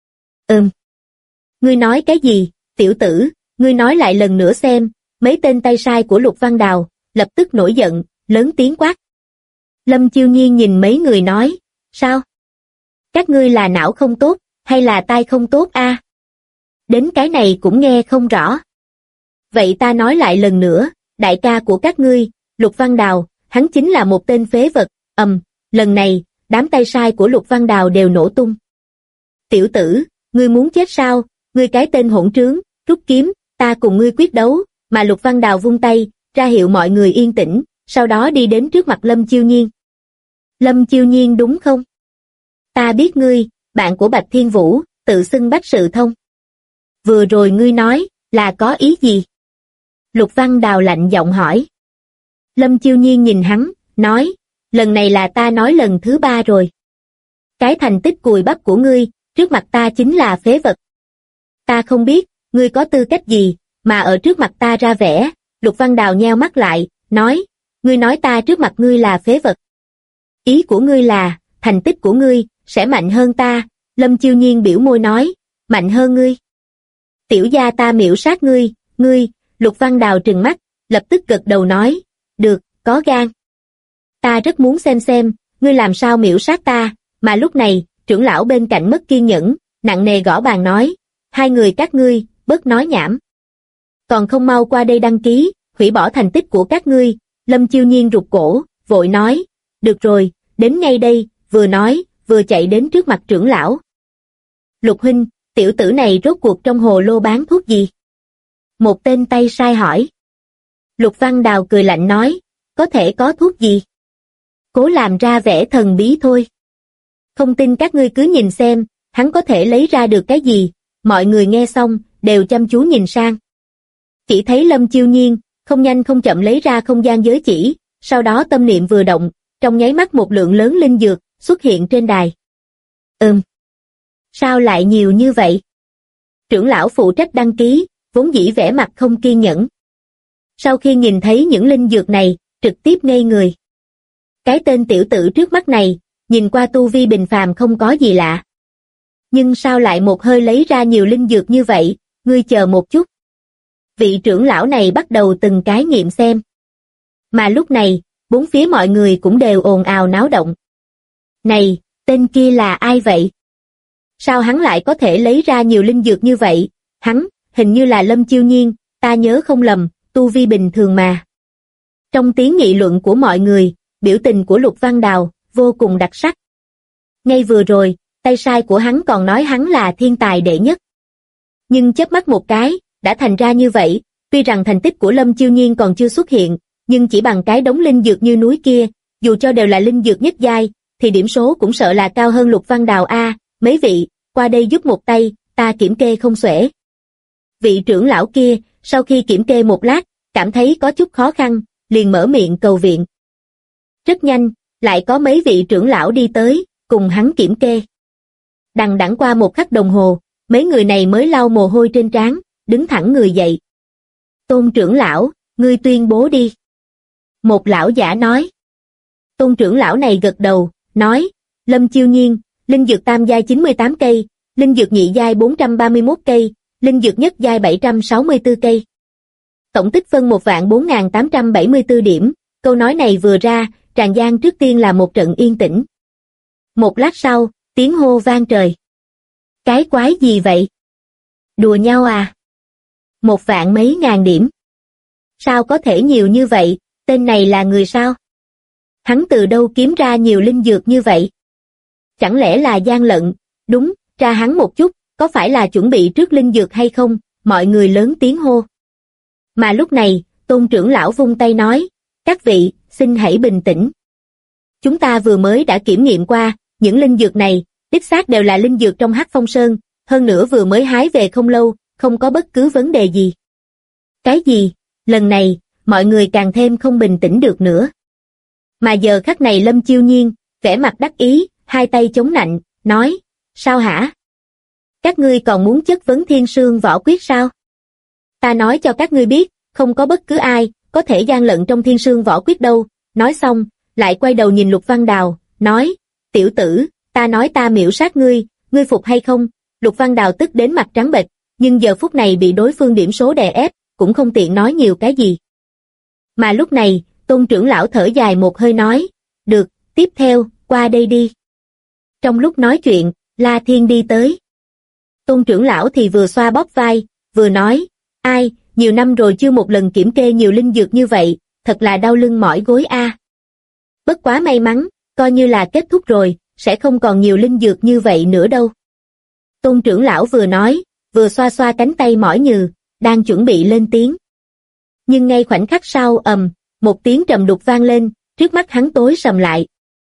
Ngươi nói cái gì, tiểu tử, ngươi nói lại lần nữa xem, mấy tên tay sai của Lục Văn Đào, lập tức nổi giận, lớn tiếng quát. Lâm Chiêu Nhiên nhìn mấy người nói, sao? Các ngươi là não không tốt, hay là tai không tốt a? Đến cái này cũng nghe không rõ. Vậy ta nói lại lần nữa, đại ca của các ngươi, Lục Văn Đào, hắn chính là một tên phế vật, lần này, đám tay sai của Lục Văn Đào đều nổ tung. Tiểu tử, ngươi muốn chết sao? Ngươi cái tên hỗn trướng, rút kiếm, ta cùng ngươi quyết đấu, mà Lục Văn Đào vung tay, ra hiệu mọi người yên tĩnh, sau đó đi đến trước mặt Lâm Chiêu Nhiên. Lâm Chiêu Nhiên đúng không? Ta biết ngươi, bạn của Bạch Thiên Vũ, tự xưng Bách Sự Thông. Vừa rồi ngươi nói, là có ý gì? Lục Văn Đào lạnh giọng hỏi. Lâm Chiêu Nhiên nhìn hắn, nói, lần này là ta nói lần thứ 3 rồi. Cái thành tích cùi bắp của ngươi, trước mặt ta chính là phế vật. Ta không biết, ngươi có tư cách gì, mà ở trước mặt ta ra vẻ. Lục Văn Đào nheo mắt lại, nói, ngươi nói ta trước mặt ngươi là phế vật. Ý của ngươi là, thành tích của ngươi, sẽ mạnh hơn ta. Lâm Chiêu Nhiên biểu môi nói, mạnh hơn ngươi. Tiểu gia ta miễu sát ngươi, Lục Văn Đào trừng mắt, lập tức gật đầu nói, được, có gan. Ta rất muốn xem, ngươi làm sao miễu sát ta, mà lúc này, trưởng lão bên cạnh mất kiên nhẫn, nặng nề gõ bàn nói, hai người các ngươi, bớt nói nhảm. Còn không mau qua đây đăng ký, hủy bỏ thành tích của các ngươi. Lâm Chiêu Nhiên rụt cổ, vội nói, được rồi, đến ngay đây, vừa nói, vừa chạy đến trước mặt trưởng lão. Lục huynh, tiểu tử này rốt cuộc trong hồ lô bán thuốc gì? Một tên tay sai hỏi. Lục Văn Đào cười lạnh nói, có thể có thuốc gì? Cố làm ra vẻ thần bí thôi. Không tin các ngươi cứ nhìn xem, hắn có thể lấy ra được cái gì? Mọi người nghe xong, đều chăm chú nhìn sang. Chỉ thấy Lâm Chiêu Nhiên, không nhanh không chậm lấy ra không gian giới chỉ, sau đó tâm niệm vừa động, trong nháy mắt một lượng lớn linh dược xuất hiện trên đài. Sao lại nhiều như vậy? Trưởng lão phụ trách đăng ký, vốn dĩ vẻ mặt không kiên nhẫn. Sau khi nhìn thấy những linh dược này, trực tiếp ngây người. Cái tên tiểu tử trước mắt này, nhìn qua tu vi bình phàm không có gì lạ. Nhưng sao lại một hơi lấy ra nhiều linh dược như vậy, ngươi chờ một chút. Vị trưởng lão này bắt đầu từng cái nghiệm xem. Mà lúc này, bốn phía mọi người cũng đều ồn ào náo động. Này, tên kia là ai vậy? Sao hắn lại có thể lấy ra nhiều linh dược như vậy? Hắn, hình như là Lâm Chiêu Nhiên, ta nhớ không lầm, tu vi bình thường mà. Trong tiếng nghị luận của mọi người, biểu tình của Lục Văn Đào vô cùng đặc sắc. Ngay vừa rồi, tay sai của hắn còn nói hắn là thiên tài đệ nhất. Nhưng chớp mắt một cái, đã thành ra như vậy, tuy rằng thành tích của Lâm Chiêu Nhiên còn chưa xuất hiện, nhưng chỉ bằng cái đống linh dược như núi kia, dù cho đều là linh dược nhất giai, thì điểm số cũng sợ là cao hơn Lục Văn Đào a. Mấy vị, qua đây giúp một tay, ta kiểm kê không xuể. Vị trưởng lão kia, sau khi kiểm kê một lát, cảm thấy có chút khó khăn, liền mở miệng cầu viện. Rất nhanh, lại có mấy vị trưởng lão đi tới, cùng hắn kiểm kê. Đằng đẵng qua một khắc đồng hồ, mấy người này mới lau mồ hôi trên trán, đứng thẳng người dậy. Tôn trưởng lão, ngươi tuyên bố đi. Một lão giả nói. Tôn trưởng lão này gật đầu, nói, Lâm Chiêu Nhiên, linh dược tam giai 98 cây, linh dược nhị giai 431 cây, linh dược nhất giai 764 cây. Tổng tích phân 1.4874 điểm, câu nói này vừa ra, tràng gian trước tiên là một trận yên tĩnh. Một lát sau, tiếng hô vang trời. Cái quái gì vậy? Đùa nhau à? 1.000 mấy ngàn điểm. Sao có thể nhiều như vậy, tên này là người sao? Hắn từ đâu kiếm ra nhiều linh dược như vậy? Chẳng lẽ là gian lận? Đúng, tra hắn một chút, có phải là chuẩn bị trước linh dược hay không? Mọi người lớn tiếng hô. Mà lúc này, Tôn trưởng lão vung tay nói, các vị, xin hãy bình tĩnh. Chúng ta vừa mới đã kiểm nghiệm qua, những linh dược này, đích xác đều là linh dược trong Hắc Phong Sơn, hơn nữa vừa mới hái về không lâu, không có bất cứ vấn đề gì. Cái gì? Lần này, mọi người càng thêm không bình tĩnh được nữa. Mà giờ khắc này Lâm Chiêu Nhiên, vẻ mặt đắc ý, hai tay chống nạnh, nói, sao hả? Các ngươi còn muốn chất vấn Thiên Sương Võ Quyết sao? Ta nói cho các ngươi biết, không có bất cứ ai, có thể gian lận trong Thiên Sương Võ Quyết đâu. Nói xong, lại quay đầu nhìn Lục Văn Đào, nói, tiểu tử, ta nói ta miễu sát ngươi, ngươi phục hay không? Lục Văn Đào tức đến mặt trắng bệch, nhưng giờ phút này bị đối phương điểm số đè ép, cũng không tiện nói nhiều cái gì. Mà lúc này, Tôn trưởng lão thở dài một hơi nói, được, tiếp theo, qua đây đi. Trong lúc nói chuyện, La Thiên đi tới. Tôn trưởng lão thì vừa xoa bóp vai, vừa nói, ai, nhiều năm rồi chưa một lần kiểm kê nhiều linh dược như vậy, thật là đau lưng mỏi gối a. Bất quá may mắn, coi như là kết thúc rồi, sẽ không còn nhiều linh dược như vậy nữa đâu. Tôn trưởng lão vừa nói, vừa xoa xoa cánh tay mỏi nhừ, đang chuẩn bị lên tiếng. Nhưng ngay khoảnh khắc sau một tiếng trầm đục vang lên, trước mắt hắn tối sầm lại.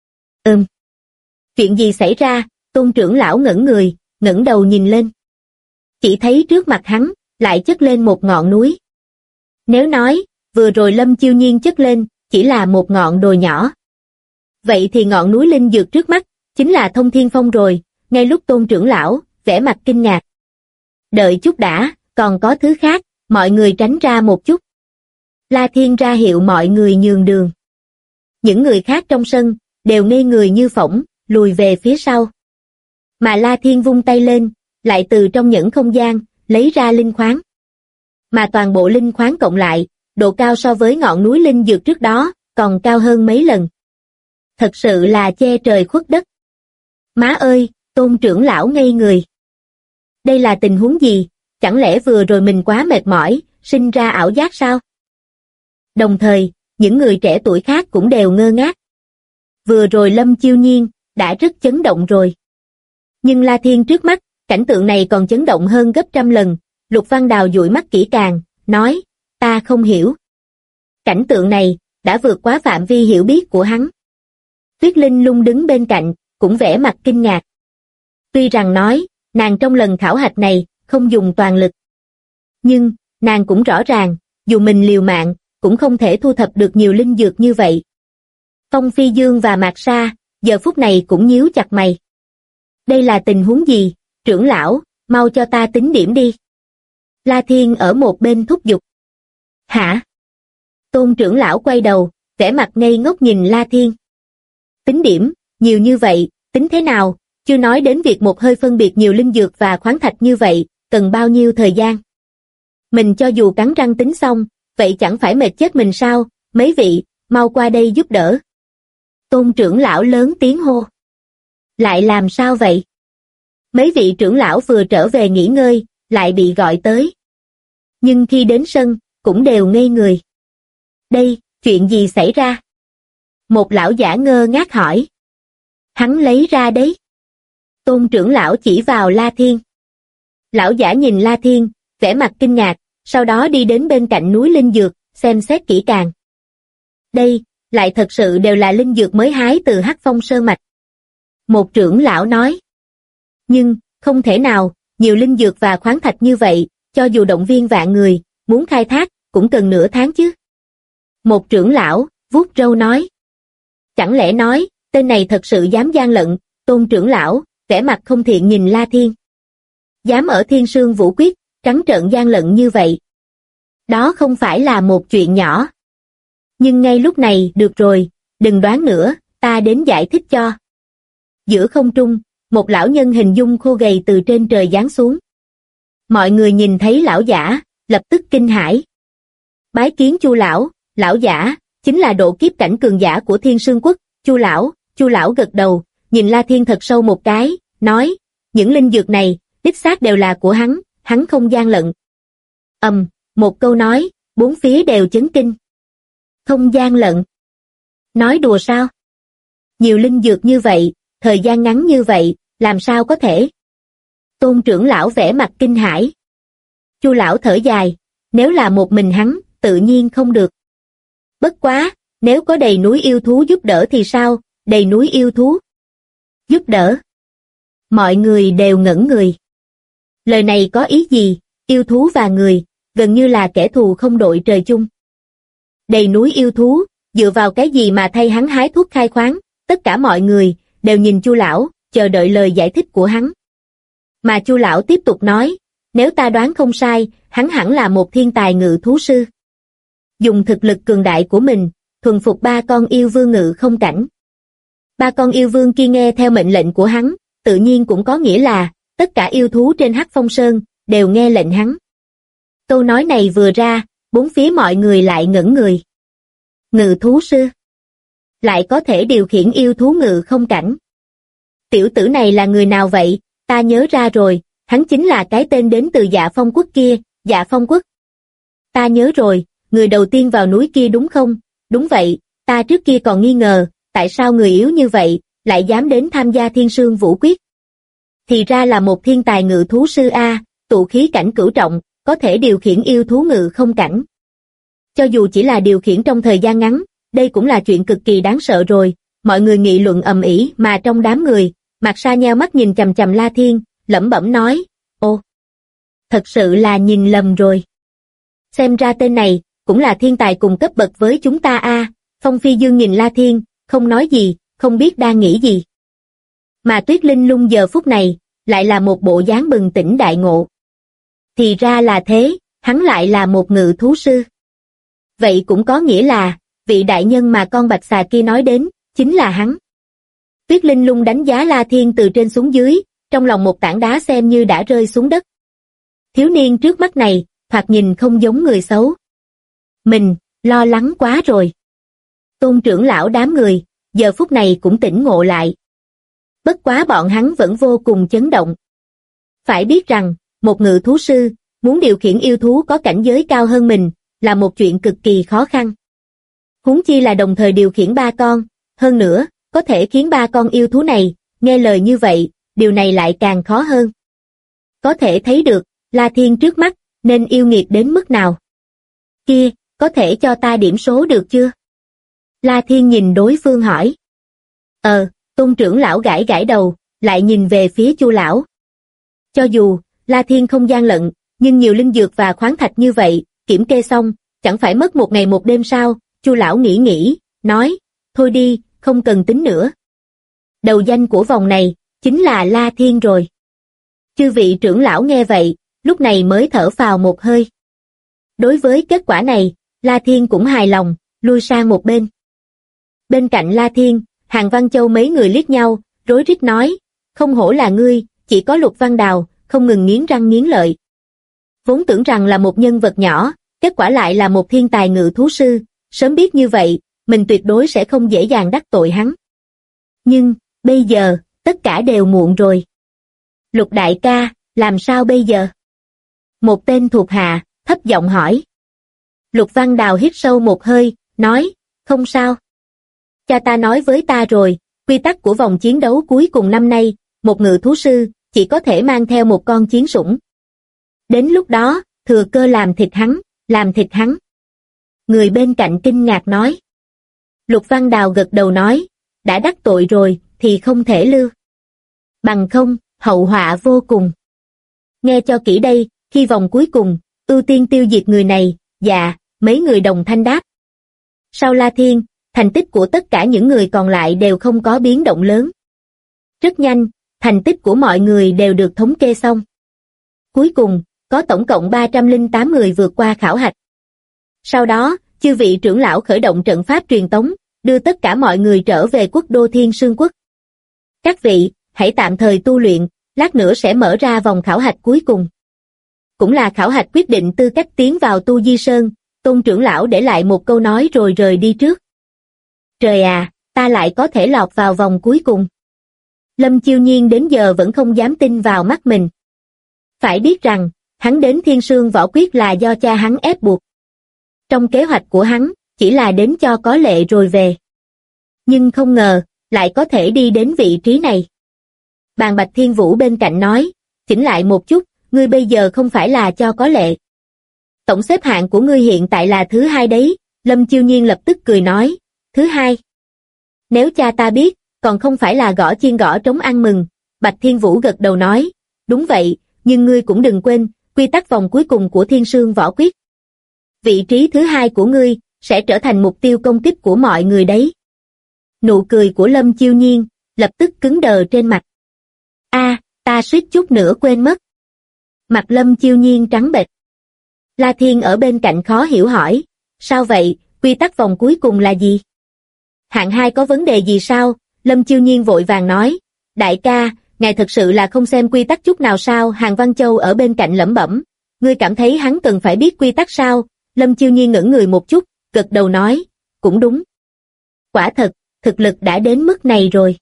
Chuyện gì xảy ra? Tôn trưởng lão ngẩn người, ngẩng đầu nhìn lên. Chỉ thấy trước mặt hắn, lại chất lên một ngọn núi. Nếu nói, vừa rồi Lâm Chiêu Nhiên chất lên, chỉ là một ngọn đồi nhỏ. Vậy thì ngọn núi linh dược trước mắt, chính là Thông Thiên Phong rồi, ngay lúc Tôn trưởng lão, vẻ mặt kinh ngạc. Đợi chút đã, còn có thứ khác, mọi người tránh ra một chút. La Thiên ra hiệu mọi người nhường đường. Những người khác trong sân, đều ngây người như phỗng, lùi về phía sau. Mà La Thiên vung tay lên, lại từ trong nhẫn không gian, lấy ra linh khoáng. Mà toàn bộ linh khoáng cộng lại, độ cao so với ngọn núi linh dược trước đó, còn cao hơn mấy lần. Thật sự là che trời khuất đất. Má ơi, Tôn trưởng lão ngây người. Đây là tình huống gì? Chẳng lẽ vừa rồi mình quá mệt mỏi, sinh ra ảo giác sao? Đồng thời, những người trẻ tuổi khác cũng đều ngơ ngác. Vừa rồi Lâm Chiêu Nhiên, đã rất chấn động rồi. Nhưng La Thiên trước mắt, cảnh tượng này còn chấn động hơn gấp trăm lần. Lục Văn Đào dụi mắt kỹ càng, nói, ta không hiểu. Cảnh tượng này, đã vượt quá phạm vi hiểu biết của hắn. Tuyết Linh Lung đứng bên cạnh, cũng vẻ mặt kinh ngạc. Tuy rằng nói, nàng trong lần khảo hạch này, không dùng toàn lực. Nhưng, nàng cũng rõ ràng, dù mình liều mạng, cũng không thể thu thập được nhiều linh dược như vậy. Phong Phi Dương và Mạc Sa, giờ phút này cũng nhíu chặt mày. Đây là tình huống gì, trưởng lão, mau cho ta tính điểm đi. La Thiên ở một bên thúc giục. Hả? Tôn trưởng lão quay đầu, vẻ mặt ngây ngốc nhìn La Thiên. Tính điểm, nhiều như vậy, tính thế nào, chưa nói đến việc một hơi phân biệt nhiều linh dược và khoáng thạch như vậy, cần bao nhiêu thời gian. Mình cho dù cắn răng tính xong, vậy chẳng phải mệt chết mình sao, mấy vị, mau qua đây giúp đỡ. Tôn trưởng lão lớn tiếng hô. Lại làm sao vậy? Mấy vị trưởng lão vừa trở về nghỉ ngơi, lại bị gọi tới. Nhưng khi đến sân, cũng đều ngây người. Đây, chuyện gì xảy ra? Một lão giả ngơ ngác hỏi. Hắn lấy ra đấy. Tôn trưởng lão chỉ vào La Thiên. Lão giả nhìn La Thiên, vẻ mặt kinh ngạc, sau đó đi đến bên cạnh núi linh dược, xem xét kỹ càng. Đây, lại thật sự đều là linh dược mới hái từ Hắc Phong Sơn mạch. Một trưởng lão nói. Nhưng, không thể nào, nhiều linh dược và khoáng thạch như vậy, cho dù động viên vạn người, muốn khai thác, cũng cần nửa tháng chứ. Một trưởng lão, vuốt râu nói. Chẳng lẽ nói, tên này thật sự dám gian lận, Tôn trưởng lão, vẻ mặt không thiện nhìn La Thiên. Dám ở Thiên Sương Vũ Quyết, trắng trợn gian lận như vậy. Đó không phải là một chuyện nhỏ. Nhưng ngay lúc này, được rồi, đừng đoán nữa, ta đến giải thích cho. Giữa không trung, một lão nhân hình dung khô gầy từ trên trời giáng xuống. Mọi người nhìn thấy lão giả, lập tức kinh hãi. Bái kiến Chu lão, lão giả, chính là độ kiếp cảnh cường giả của Thiên Sương Quốc, Chu lão gật đầu, nhìn La Thiên thật sâu một cái, nói, những linh dược này, đích xác đều là của hắn không gian lận. Một câu nói, bốn phía đều chấn kinh. Không gian lận. Nói đùa sao? Nhiều linh dược như vậy, thời gian ngắn như vậy, làm sao có thể? Tôn trưởng lão vẻ mặt kinh hãi. Chu lão thở dài, nếu là một mình hắn, tự nhiên không được. Bất quá, nếu có đầy núi yêu thú giúp đỡ thì sao? Đầy núi yêu thú giúp đỡ. Mọi người đều ngẩn người. Lời này có ý gì? Yêu thú và người, gần như là kẻ thù không đội trời chung. Đầy núi yêu thú, dựa vào cái gì mà thay hắn hái thuốc khai khoáng? Tất cả mọi người đều nhìn Chu lão, chờ đợi lời giải thích của hắn. Mà Chu lão tiếp tục nói, nếu ta đoán không sai, hắn hẳn là một thiên tài ngự thú sư. Dùng thực lực cường đại của mình, thuần phục 3 con yêu vương ngự không cảnh. 3 con yêu vương kia nghe theo mệnh lệnh của hắn, tự nhiên cũng có nghĩa là, tất cả yêu thú trên Hắc Phong Sơn, đều nghe lệnh hắn. Câu nói này vừa ra, bốn phía mọi người lại ngẩn người. Ngự thú sư lại có thể điều khiển yêu thú ngự không cảnh. Tiểu tử này là người nào vậy? Ta nhớ ra rồi, hắn chính là cái tên đến từ Dạ Phong Quốc kia, Dạ Phong Quốc. Ta nhớ rồi, người đầu tiên vào núi kia đúng không? Đúng vậy, ta trước kia còn nghi ngờ, tại sao người yếu như vậy, lại dám đến tham gia Thiên Sương Vũ Quyết. Thì ra là một thiên tài ngự thú sư A, tụ khí cảnh cửu trọng, có thể điều khiển yêu thú ngự không cảnh. Cho dù chỉ là điều khiển trong thời gian ngắn, đây cũng là chuyện cực kỳ đáng sợ rồi, mọi người nghị luận ầm ĩ mà trong đám người, Mạc Sa nheo mắt nhìn chằm chằm La Thiên, lẩm bẩm nói, ô, thật sự là nhìn lầm rồi. Xem ra tên này, cũng là thiên tài cùng cấp bậc với chúng ta a. Phong Phi Dương nhìn La Thiên, không nói gì, không biết đang nghĩ gì. Mà Tuyết Linh Lung giờ phút này, lại là một bộ dáng bừng tỉnh đại ngộ. Thì ra là thế, hắn lại là một ngự thú sư. Vậy cũng có nghĩa là, vị đại nhân mà con bạch xà kia nói đến, chính là hắn. Tuyết Linh Lung đánh giá La Thiên từ trên xuống dưới, trong lòng một tảng đá xem như đã rơi xuống đất. Thiếu niên trước mắt này, thoạt nhìn không giống người xấu. Mình, lo lắng quá rồi. Tôn trưởng lão đám người, giờ phút này cũng tỉnh ngộ lại. Bất quá bọn hắn vẫn vô cùng chấn động. Phải biết rằng, một ngự thú sư, muốn điều khiển yêu thú có cảnh giới cao hơn mình, là một chuyện cực kỳ khó khăn. Huống chi là đồng thời điều khiển 3 con, hơn nữa, có thể khiến 3 con yêu thú này, nghe lời như vậy, điều này lại càng khó hơn. Có thể thấy được, La Thiên trước mắt, nên yêu nghiệt đến mức nào. Kia, có thể cho ta điểm số được chưa? La Thiên nhìn đối phương hỏi. Tôn trưởng lão gãi gãi đầu, lại nhìn về phía Chu lão. Cho dù, La Thiên không gian lận, nhưng nhiều linh dược và khoáng thạch như vậy, kiểm kê xong, chẳng phải mất một ngày một đêm sao? Chu lão nghĩ, nói, thôi đi, không cần tính nữa. Đầu danh của vòng này, chính là La Thiên rồi. Chư vị trưởng lão nghe vậy, lúc này mới thở phào một hơi. Đối với kết quả này, La Thiên cũng hài lòng, lui sang một bên. Bên cạnh La Thiên, Hàn Văn Châu mấy người liếc nhau, rối rít nói, không hổ là ngươi, chỉ có Lục Văn Đào, không ngừng nghiến răng nghiến lợi. Vốn tưởng rằng là một nhân vật nhỏ, kết quả lại là một thiên tài ngự thú sư, sớm biết như vậy, mình tuyệt đối sẽ không dễ dàng đắc tội hắn. Nhưng, bây giờ, tất cả đều muộn rồi. Lục đại ca, làm sao bây giờ? Một tên thuộc hạ, thấp giọng hỏi. Lục Văn Đào hít sâu một hơi, nói, không sao. Cha ta nói với ta rồi, quy tắc của vòng chiến đấu cuối cùng năm nay, một ngự thú sư, chỉ có thể mang theo một con chiến sủng. Đến lúc đó, thừa cơ làm thịt hắn. Người bên cạnh kinh ngạc nói. Lục Văn Đào gật đầu nói, đã đắc tội rồi, thì không thể lưu. Bằng không, hậu họa vô cùng. Nghe cho kỹ đây, khi vòng cuối cùng, ưu tiên tiêu diệt người này, dạ, mấy người đồng thanh đáp. Sau La Thiên, thành tích của tất cả những người còn lại đều không có biến động lớn. Rất nhanh, thành tích của mọi người đều được thống kê xong. Cuối cùng, có tổng cộng 308 người vượt qua khảo hạch. Sau đó, chư vị trưởng lão khởi động trận pháp truyền tống, đưa tất cả mọi người trở về quốc đô Thiên Sương Quốc. Các vị, hãy tạm thời tu luyện, lát nữa sẽ mở ra vòng khảo hạch cuối cùng. Cũng là khảo hạch quyết định tư cách tiến vào Tu Di Sơn, Tôn trưởng lão để lại một câu nói rồi rời đi trước. Trời à, ta lại có thể lọt vào vòng cuối cùng. Lâm Chiêu Nhiên đến giờ vẫn không dám tin vào mắt mình. Phải biết rằng, hắn đến Thiên Sương Võ Quyết là do cha hắn ép buộc. Trong kế hoạch của hắn, chỉ là đến cho có lệ rồi về. Nhưng không ngờ, lại có thể đi đến vị trí này. Bàn Bạch Thiên Vũ bên cạnh nói, chỉnh lại một chút, ngươi bây giờ không phải là cho có lệ. Tổng xếp hạng của ngươi hiện tại là thứ 2 đấy, Lâm Chiêu Nhiên lập tức cười nói, thứ 2. Nếu cha ta biết, còn không phải là gõ chiên gõ trống ăn mừng, Bạch Thiên Vũ gật đầu nói, đúng vậy, nhưng ngươi cũng đừng quên, quy tắc vòng cuối cùng của Thiên Sương Võ Quyết. Vị trí thứ 2 của ngươi, sẽ trở thành mục tiêu công kích của mọi người đấy. Nụ cười của Lâm Chiêu Nhiên, lập tức cứng đờ trên mặt. Ta suýt chút nữa quên mất. Mặt Lâm Chiêu Nhiên trắng bệch. La Thiên ở bên cạnh khó hiểu hỏi, sao vậy, quy tắc vòng cuối cùng là gì? Hạng 2 có vấn đề gì sao? Lâm Chiêu Nhiên vội vàng nói, đại ca, ngài thật sự là không xem quy tắc chút nào sao? Hàn Văn Châu ở bên cạnh lẩm bẩm, ngươi cảm thấy hắn cần phải biết quy tắc sao? Lâm Chiêu Nhiên ngẩn người một chút, gật đầu nói, cũng đúng. Quả thật, thực lực đã đến mức này rồi.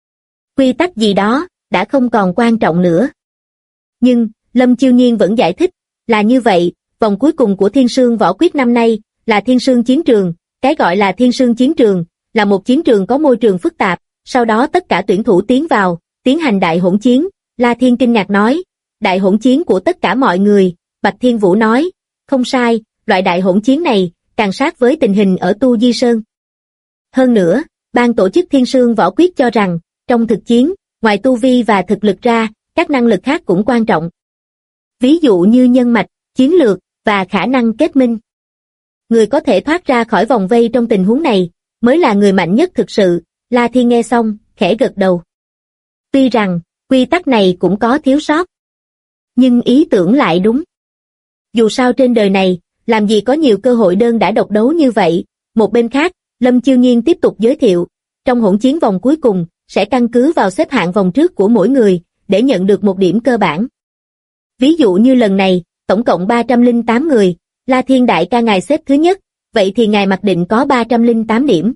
Quy tắc gì đó, đã không còn quan trọng nữa. Nhưng, Lâm Chiêu Nhiên vẫn giải thích, là như vậy, vòng cuối cùng của Thiên Sương Võ Quyết năm nay, là Thiên Sương Chiến Trường, cái gọi là Thiên Sương Chiến Trường, là một chiến trường có môi trường phức tạp, sau đó tất cả tuyển thủ tiến vào, tiến hành đại hỗn chiến. La Thiên kinh ngạc nói, đại hỗn chiến của tất cả mọi người. Bạch Thiên Vũ nói, không sai, loại đại hỗn chiến này, càng sát với tình hình ở Tu Di Sơn. Hơn nữa, ban tổ chức Thiên Sương Võ Quyết cho rằng, trong thực chiến, ngoài tu vi và thực lực ra, các năng lực khác cũng quan trọng. Ví dụ như nhân mạch, chiến lược, và khả năng kết minh. Người có thể thoát ra khỏi vòng vây trong tình huống này, mới là người mạnh nhất thực sự. La Thiên nghe xong, khẽ gật đầu. Tuy rằng, quy tắc này cũng có thiếu sót. Nhưng ý tưởng lại đúng. Dù sao trên đời này, làm gì có nhiều cơ hội đơn đã độc đấu như vậy. Một bên khác, Lâm Chiêu Nhiên tiếp tục giới thiệu, trong hỗn chiến vòng cuối cùng, sẽ căn cứ vào xếp hạng vòng trước của mỗi người, để nhận được một điểm cơ bản. Ví dụ như lần này, tổng cộng 308 người, La Thiên đại ca ngài xếp thứ nhất, vậy thì ngài mặc định có 308 điểm.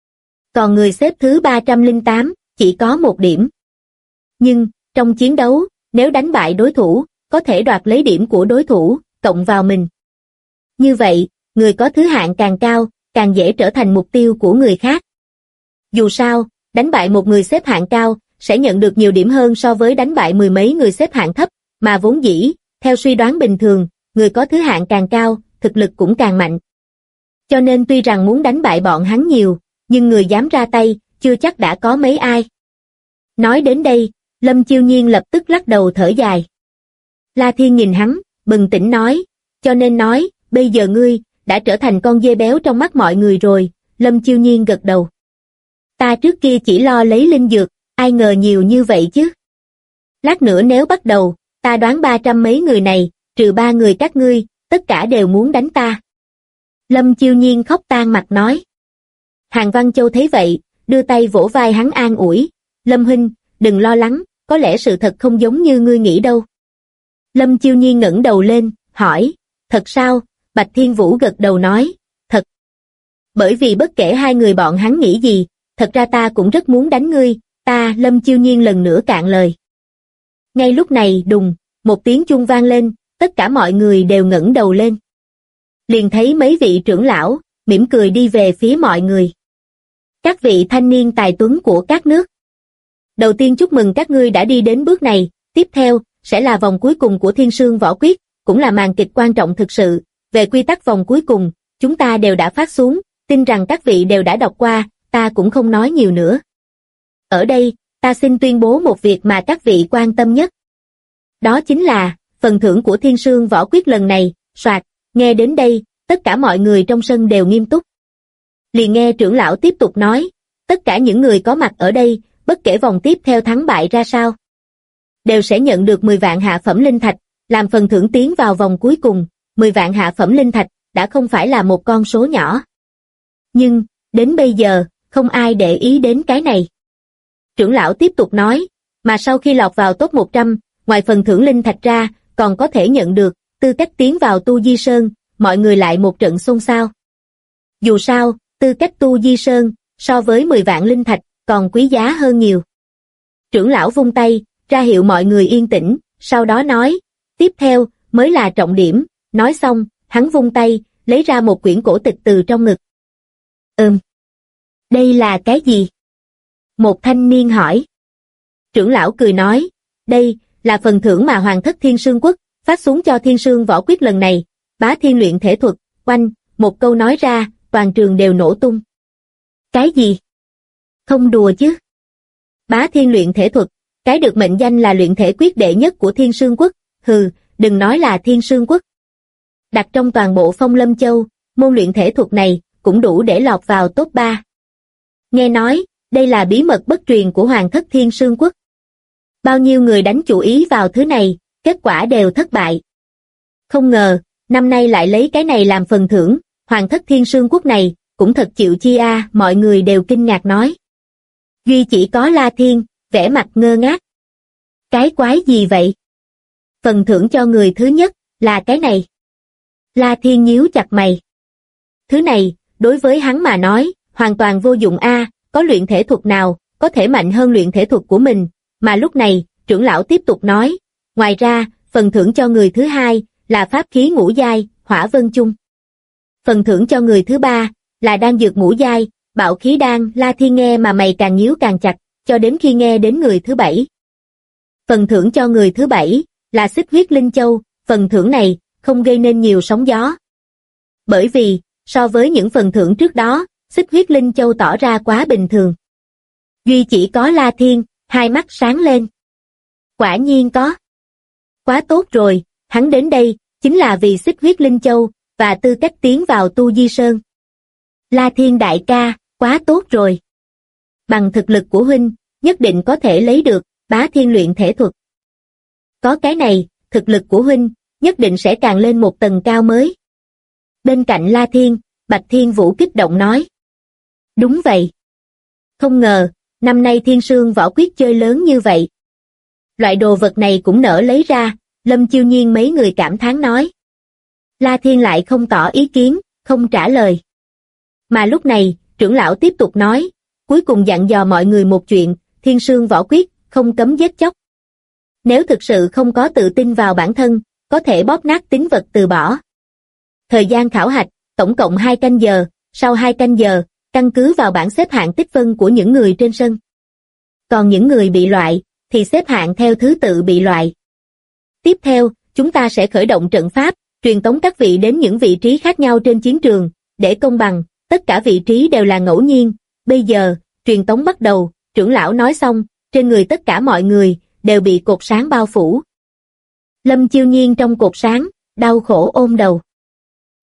Còn người xếp thứ 308, chỉ có 1 điểm. Nhưng, trong chiến đấu, nếu đánh bại đối thủ, có thể đoạt lấy điểm của đối thủ, cộng vào mình. Như vậy, người có thứ hạng càng cao, càng dễ trở thành mục tiêu của người khác. Dù sao, đánh bại một người xếp hạng cao, sẽ nhận được nhiều điểm hơn so với đánh bại mười mấy người xếp hạng thấp, mà vốn dĩ, theo suy đoán bình thường, người có thứ hạng càng cao, thực lực cũng càng mạnh. Cho nên tuy rằng muốn đánh bại bọn hắn nhiều, nhưng người dám ra tay, chưa chắc đã có mấy ai. Nói đến đây, Lâm Chiêu Nhiên lập tức lắc đầu thở dài. La Thiên nhìn hắn, bừng tỉnh nói, cho nên nói, bây giờ ngươi, đã trở thành con dê béo trong mắt mọi người rồi, Lâm Chiêu Nhiên gật đầu. Ta trước kia chỉ lo lấy linh dược, ai ngờ nhiều như vậy chứ. Lát nữa nếu bắt đầu, ta đoán 300 mấy người này, trừ 3 người các ngươi, tất cả đều muốn đánh ta. Lâm Chiêu Nhiên khóc tan mặt nói. Hàn Văn Châu thấy vậy, đưa tay vỗ vai hắn an ủi, Lâm huynh, đừng lo lắng, có lẽ sự thật không giống như ngươi nghĩ đâu. Lâm Chiêu Nhiên ngẩng đầu lên, hỏi, thật sao? Bạch Thiên Vũ gật đầu nói, thật. Bởi vì bất kể hai người bọn hắn nghĩ gì, thật ra ta cũng rất muốn đánh ngươi, ta, Lâm Chiêu Nhiên lần nữa cạn lời. Ngay lúc này đùng, một tiếng chuông vang lên, tất cả mọi người đều ngẩng đầu lên. Liền thấy mấy vị trưởng lão, mỉm cười đi về phía mọi người. Các vị thanh niên tài tuấn của các nước. Đầu tiên chúc mừng các ngươi đã đi đến bước này, tiếp theo, sẽ là vòng cuối cùng của Thiên Sương Võ Quyết, cũng là màn kịch quan trọng thực sự. Về quy tắc vòng cuối cùng, chúng ta đều đã phát xuống, tin rằng các vị đều đã đọc qua, ta cũng không nói nhiều nữa. Ở đây, ta xin tuyên bố một việc mà các vị quan tâm nhất. Đó chính là, phần thưởng của Thiên Sương Võ Quyết lần này, soạt, nghe đến đây, tất cả mọi người trong sân đều nghiêm túc. Liền nghe trưởng lão tiếp tục nói, tất cả những người có mặt ở đây, bất kể vòng tiếp theo thắng bại ra sao, đều sẽ nhận được 10 vạn hạ phẩm linh thạch, làm phần thưởng tiến vào vòng cuối cùng. 10 vạn hạ phẩm linh thạch, đã không phải là một con số nhỏ. Nhưng, đến bây giờ, không ai để ý đến cái này. Trưởng lão tiếp tục nói, mà sau khi lọt vào top 100, ngoài phần thưởng linh thạch ra, còn có thể nhận được tư cách tiến vào Tu Di Sơn, mọi người lại một trận xôn xao. Dù sao, tư cách Tu Di Sơn, so với 10 vạn linh thạch, còn quý giá hơn nhiều. Trưởng lão vung tay, ra hiệu mọi người yên tĩnh, sau đó nói, tiếp theo, mới là trọng điểm. Nói xong, hắn vung tay, lấy ra một quyển cổ tịch từ trong ngực. Đây là cái gì? Một thanh niên hỏi. Trưởng lão cười nói, đây là phần thưởng mà Hoàng thất Thiên Sương Quốc phát xuống cho Thiên Sương Võ Quyết lần này. Bá Thiên luyện thể thuật, oanh, một câu nói ra, toàn trường đều nổ tung. Cái gì? Không đùa chứ? Bá Thiên luyện thể thuật, cái được mệnh danh là luyện thể quyết đệ nhất của Thiên Sương Quốc, hừ, đừng nói là Thiên Sương Quốc. Đặt trong toàn bộ Phong Lâm Châu, môn luyện thể thuật này cũng đủ để lọt vào top 3. Nghe nói, đây là bí mật bất truyền của Hoàng thất Thiên Sương Quốc. Bao nhiêu người đánh chủ ý vào thứ này, kết quả đều thất bại. Không ngờ, năm nay lại lấy cái này làm phần thưởng, Hoàng thất Thiên Sương Quốc này, cũng thật chịu chi a, mọi người đều kinh ngạc nói. Duy chỉ có La Thiên, vẻ mặt ngơ ngác. Cái quái gì vậy? Phần thưởng cho người thứ nhất, là cái này. La Thiên nhíu chặt mày. Thứ này, đối với hắn mà nói, hoàn toàn vô dụng a, có luyện thể thuật nào, có thể mạnh hơn luyện thể thuật của mình, mà lúc này, trưởng lão tiếp tục nói, ngoài ra, phần thưởng cho người thứ hai, là pháp khí ngũ giai, hỏa vân chung. Phần thưởng cho người thứ ba, là đan dược ngũ giai, bạo khí đan. La Thiên nghe mà mày càng nhíu càng chặt, cho đến khi nghe đến người thứ 7. Phần thưởng cho người thứ 7, là xích huyết linh châu, phần thưởng này, không gây nên nhiều sóng gió. Bởi vì, so với những phần thưởng trước đó, xích huyết linh châu tỏ ra quá bình thường. Duy chỉ có La Thiên, hai mắt sáng lên. Quả nhiên có. Quá tốt rồi, hắn đến đây, chính là vì xích huyết linh châu, và tư cách tiến vào Tu Di Sơn. La Thiên đại ca, quá tốt rồi. Bằng thực lực của huynh, nhất định có thể lấy được Bá Thiên luyện thể thuật. Có cái này, thực lực của huynh, nhất định sẽ càng lên một tầng cao mới. Bên cạnh La Thiên, Bạch Thiên Vũ kích động nói. Đúng vậy. Không ngờ, năm nay Thiên Sương Võ Quyết chơi lớn như vậy. Loại đồ vật này cũng nỡ lấy ra, Lâm Chiêu Nhiên mấy người cảm thán nói. La Thiên lại không tỏ ý kiến, không trả lời. Mà lúc này, trưởng lão tiếp tục nói, cuối cùng dặn dò mọi người một chuyện, Thiên Sương Võ Quyết, không cấm giết chóc. Nếu thực sự không có tự tin vào bản thân, có thể bóp nát tín vật từ bỏ. Thời gian khảo hạch, tổng cộng 2 canh giờ, sau 2 canh giờ, căn cứ vào bảng xếp hạng tích phân của những người trên sân. Còn những người bị loại, thì xếp hạng theo thứ tự bị loại. Tiếp theo, chúng ta sẽ khởi động trận pháp, truyền tống các vị đến những vị trí khác nhau trên chiến trường, để công bằng, tất cả vị trí đều là ngẫu nhiên. Bây giờ, truyền tống bắt đầu, trưởng lão nói xong, trên người tất cả mọi người, đều bị cột sáng bao phủ. Lâm Chiêu Nhiên trong cột sáng, đau khổ ôm đầu.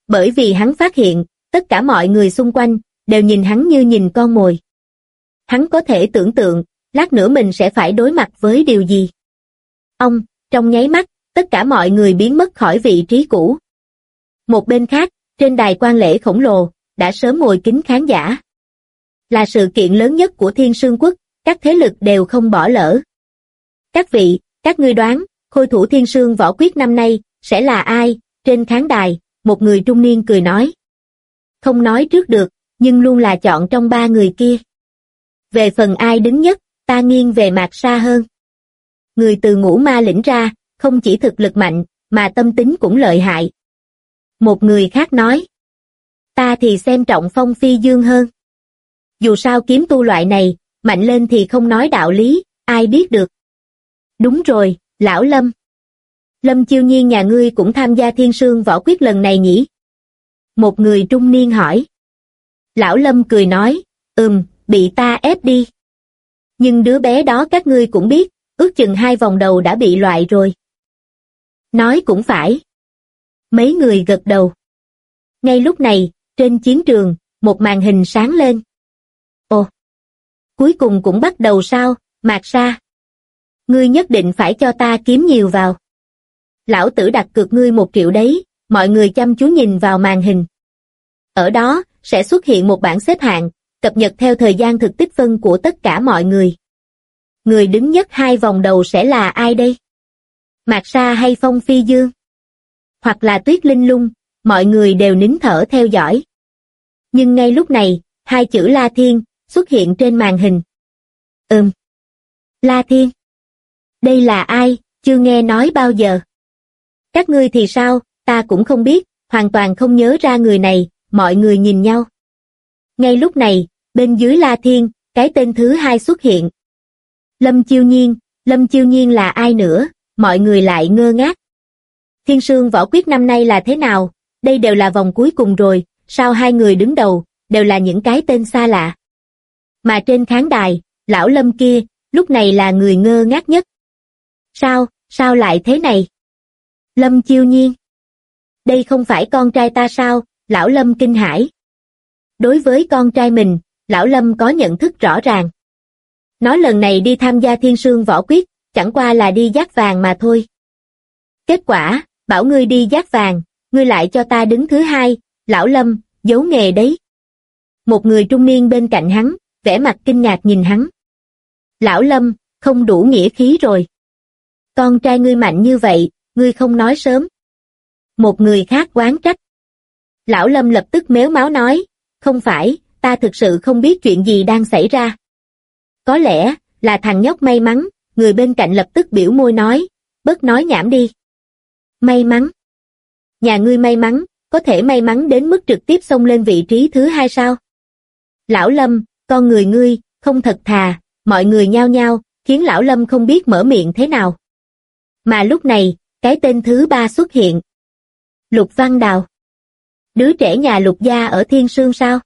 Bởi vì hắn phát hiện, tất cả mọi người xung quanh, đều nhìn hắn như nhìn con mồi. Hắn có thể tưởng tượng, lát nữa mình sẽ phải đối mặt với điều gì. Trong nháy mắt, tất cả mọi người biến mất khỏi vị trí cũ. Một bên khác, trên đài quan lễ khổng lồ, đã sớm ngồi kín khán giả. Là sự kiện lớn nhất của Thiên Sương Quốc, các thế lực đều không bỏ lỡ. Các vị, các ngươi đoán, khôi thủ Thiên Sương võ quyết năm nay, sẽ là ai? Trên khán đài, một người trung niên cười nói. Không nói trước được, nhưng luôn là chọn trong ba người kia. Về phần ai đứng nhất, ta nghiêng về Mạc Sa hơn. Người từ Ngũ Ma lĩnh ra, không chỉ thực lực mạnh, mà tâm tính cũng lợi hại. Một người khác nói. Ta thì xem trọng Phong Phi Dương hơn. Dù sao kiếm tu loại này, mạnh lên thì không nói đạo lý, ai biết được. Đúng rồi, lão Lâm. Lâm Chiêu Nhiên nhà ngươi cũng tham gia Thiên Sương võ quyết lần này nhỉ? Một người trung niên hỏi. Lão Lâm cười nói, bị ta ép đi. Nhưng đứa bé đó các ngươi cũng biết, ước chừng 2 vòng đầu đã bị loại rồi. Nói cũng phải. Mấy người gật đầu. Ngay lúc này, trên chiến trường, một màn hình sáng lên. Ồ, cuối cùng cũng bắt đầu sao, Mạc Sa? Ngươi nhất định phải cho ta kiếm nhiều vào. Lão tử đặt cược ngươi 1 triệu đấy, mọi người chăm chú nhìn vào màn hình. Ở đó, sẽ xuất hiện một bảng xếp hạng, cập nhật theo thời gian thực tích phân của tất cả mọi người. Người đứng nhất 2 vòng đầu sẽ là ai đây? Mạc Sa hay Phong Phi Dương? Hoặc là Tuyết Linh Lung, mọi người đều nín thở theo dõi. Nhưng ngay lúc này, 2 chữ La Thiên xuất hiện trên màn hình. La Thiên? Đây là ai, chưa nghe nói bao giờ. Các ngươi thì sao, ta cũng không biết, hoàn toàn không nhớ ra người này, mọi người nhìn nhau. Ngay lúc này, bên dưới La Thiên, cái tên thứ 2 xuất hiện. Lâm Chiêu Nhiên là ai nữa, mọi người lại ngơ ngác. Thiên Sương võ quyết năm nay là thế nào, đây đều là vòng cuối cùng rồi, sao 2 người đứng đầu, đều là những cái tên xa lạ. Mà trên khán đài, lão Lâm kia, lúc này là người ngơ ngác nhất. Sao lại thế này? Lâm Chiêu Nhiên. Đây không phải con trai ta sao, lão Lâm kinh hãi. Đối với con trai mình, lão Lâm có nhận thức rõ ràng. Nó lần này đi tham gia Thiên Sương võ quyết, chẳng qua là đi dát vàng mà thôi. Kết quả, bảo ngươi đi dát vàng, ngươi lại cho ta đứng thứ 2, lão Lâm, giấu nghề đấy. Một người trung niên bên cạnh hắn, vẻ mặt kinh ngạc nhìn hắn. Lão Lâm, không đủ nghĩa khí rồi. Con trai ngươi mạnh như vậy, ngươi không nói sớm. Một người khác oán trách. Lão Lâm lập tức méo máu nói, không phải, ta thực sự không biết chuyện gì đang xảy ra. Có lẽ, là thằng nhóc may mắn, người bên cạnh lập tức biểu môi nói, bớt nói nhảm đi. May mắn? Nhà ngươi may mắn, có thể may mắn đến mức trực tiếp xông lên vị trí thứ 2 sao? Lão Lâm, con người ngươi, không thật thà, mọi người nhao nhao, khiến Lão Lâm không biết mở miệng thế nào. Mà lúc này, cái tên thứ 3 xuất hiện. Lục Văn Đào. Đứa trẻ nhà Lục gia ở Thiên Sương sao?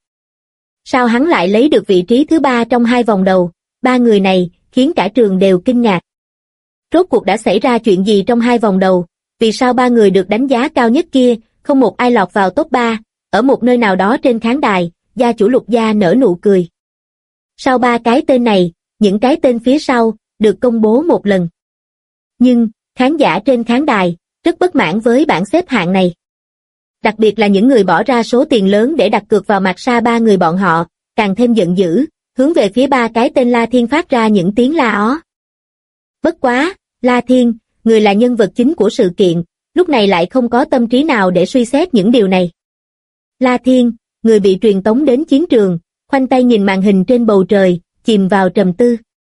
Sao hắn lại lấy được vị trí thứ 3 trong 2 vòng đầu? 3 người này, khiến cả trường đều kinh ngạc. Rốt cuộc đã xảy ra chuyện gì trong 2 vòng đầu? Vì sao 3 người được đánh giá cao nhất kia, không một ai lọt vào top 3, ở một nơi nào đó trên khán đài, gia chủ Lục gia nở nụ cười. Sau 3 cái tên này, những cái tên phía sau, được công bố một lần. Nhưng, khán giả trên khán đài, rất bất mãn với bảng xếp hạng này. Đặc biệt là những người bỏ ra số tiền lớn để đặt cược vào Mạc Sa 3 người bọn họ, càng thêm giận dữ, hướng về phía 3 cái tên La Thiên phát ra những tiếng la ó. Bất quá, La Thiên, người là nhân vật chính của sự kiện, lúc này lại không có tâm trí nào để suy xét những điều này. La Thiên, người bị truyền tống đến chiến trường, khoanh tay nhìn màn hình trên bầu trời, chìm vào trầm tư.